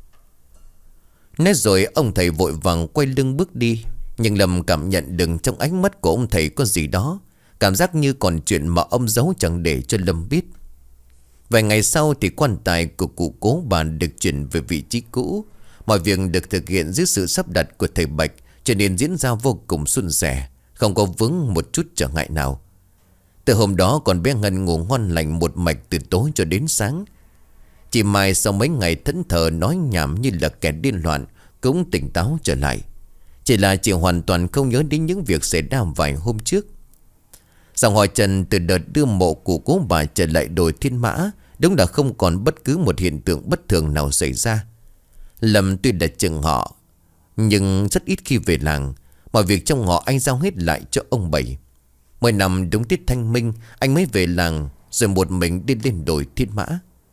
Nói rồi ông thầy vội vàng quay lưng bước đi. Nhưng Lâm cảm nhận được trong ánh mắt của ông thầy có gì đó, cảm giác như còn chuyện mà ông giấu chẳng để cho Lâm biết. Vài ngày sau thì quan tài của cụ cố bà được chuyển về vị trí cũ. Mọi việc được thực hiện dưới sự sắp đặt của thầy Bạch, cho nên diễn ra vô cùng suôn sẻ, không có vướng một chút trở ngại nào. Từ hôm đó con bé Ngân ngủ ngon lành một mạch từ tối cho đến sáng. Chị Mai sau mấy ngày thẫn thờ nói nhảm như là kẻ điên loạn cũng tỉnh táo trở lại. Chỉ là chị hoàn toàn không nhớ đến những việc xảy ra vài hôm trước. Dòng họ Trần từ đợt đưa mộ của cố bà trở lại đồi Thiên Mã, đúng là không còn bất cứ một hiện tượng bất thường nào xảy ra. Lâm tuy là chừng họ, nhưng rất ít khi về làng. Mọi việc trong họ anh giao hết lại cho ông Bảy. 10 năm đúng tiết Thanh Minh, anh mới về làng, rồi một mình đi lên đồi Thiên Mã.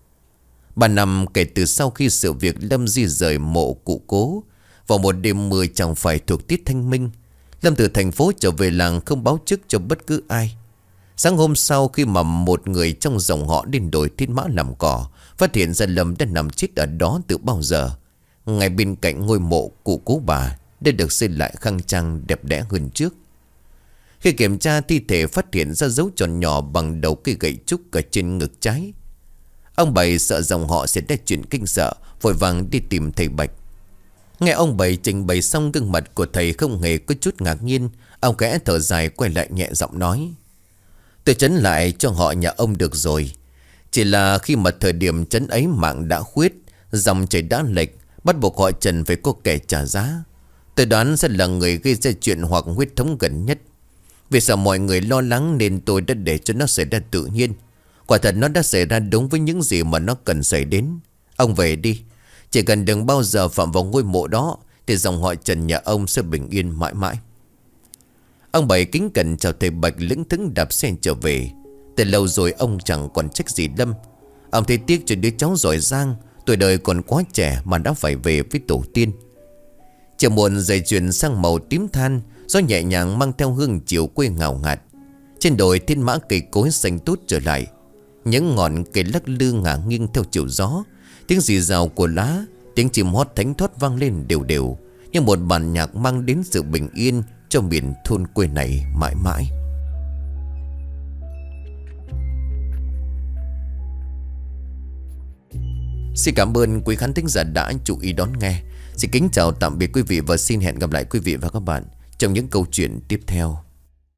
3 năm kể từ sau khi sự việc Lâm di rời mộ cụ cố. Vào một đêm mưa chẳng phải thuộc tiết Thanh Minh, Lâm từ thành phố trở về làng không báo trước cho bất cứ ai. Sáng hôm sau, khi mà một người trong dòng họ lên đồi Thiên Mã làm cỏ, phát hiện ra Lâm đã nằm chết ở đó từ bao giờ, ngay bên cạnh ngôi mộ cụ cố bà đã được xây lại khang trang đẹp đẽ hơn trước. Khi kiểm tra thi thể, phát hiện ra dấu tròn nhỏ bằng đầu cây gậy trúc ở trên ngực trái. Ông Bảy sợ dòng họ sẽ ra chuyện kinh sợ, vội vàng đi tìm thầy Bạch. Nghe ông Bảy trình bày xong, gương mặt của thầy không hề có chút ngạc nhiên. Ông khẽ thở dài quay lại nhẹ giọng nói: "Tôi trấn lại cho họ nhà ông được rồi. Chỉ là khi mà thời điểm trấn ấy mạng đã khuyết, dòng chảy đã lệch, bắt buộc họ Trần phải có kẻ trả giá. Tôi đoán sẽ là người gây ra chuyện hoặc huyết thống gần nhất. Vì sợ mọi người lo lắng nên tôi đã để cho nó xảy ra tự nhiên. Quả thật nó đã xảy ra đúng với những gì mà nó cần xảy đến. Ông về đi. Chỉ cần đừng bao giờ phạm vào ngôi mộ đó, thì dòng họ Trần nhà ông sẽ bình yên mãi mãi." Ông Bảy kính cẩn chào thầy Bạch, lững thững đạp xe trở về. Từ lâu rồi ông chẳng còn trách gì Lâm. Ông thấy tiếc cho đứa cháu giỏi giang, tuổi đời còn quá trẻ mà đã phải về với tổ tiên. Chiều muộn dậy chuyển sang màu tím than, gió nhẹ nhàng mang theo hương chiều quê ngào ngạt. Trên đồi Thiên Mã cây cối xanh tốt trở lại, những ngọn cây lắc lư ngả nghiêng theo chiều gió. Tiếng rì rào của lá, tiếng chim hót thánh thót vang lên đều đều, như một bản nhạc mang đến sự bình yên cho miền thôn quê này mãi mãi. Xin cảm ơn quý khán thính giả đã chú ý đón nghe. Xin kính chào tạm biệt quý vị và xin hẹn gặp lại quý vị và các bạn trong những câu chuyện tiếp theo.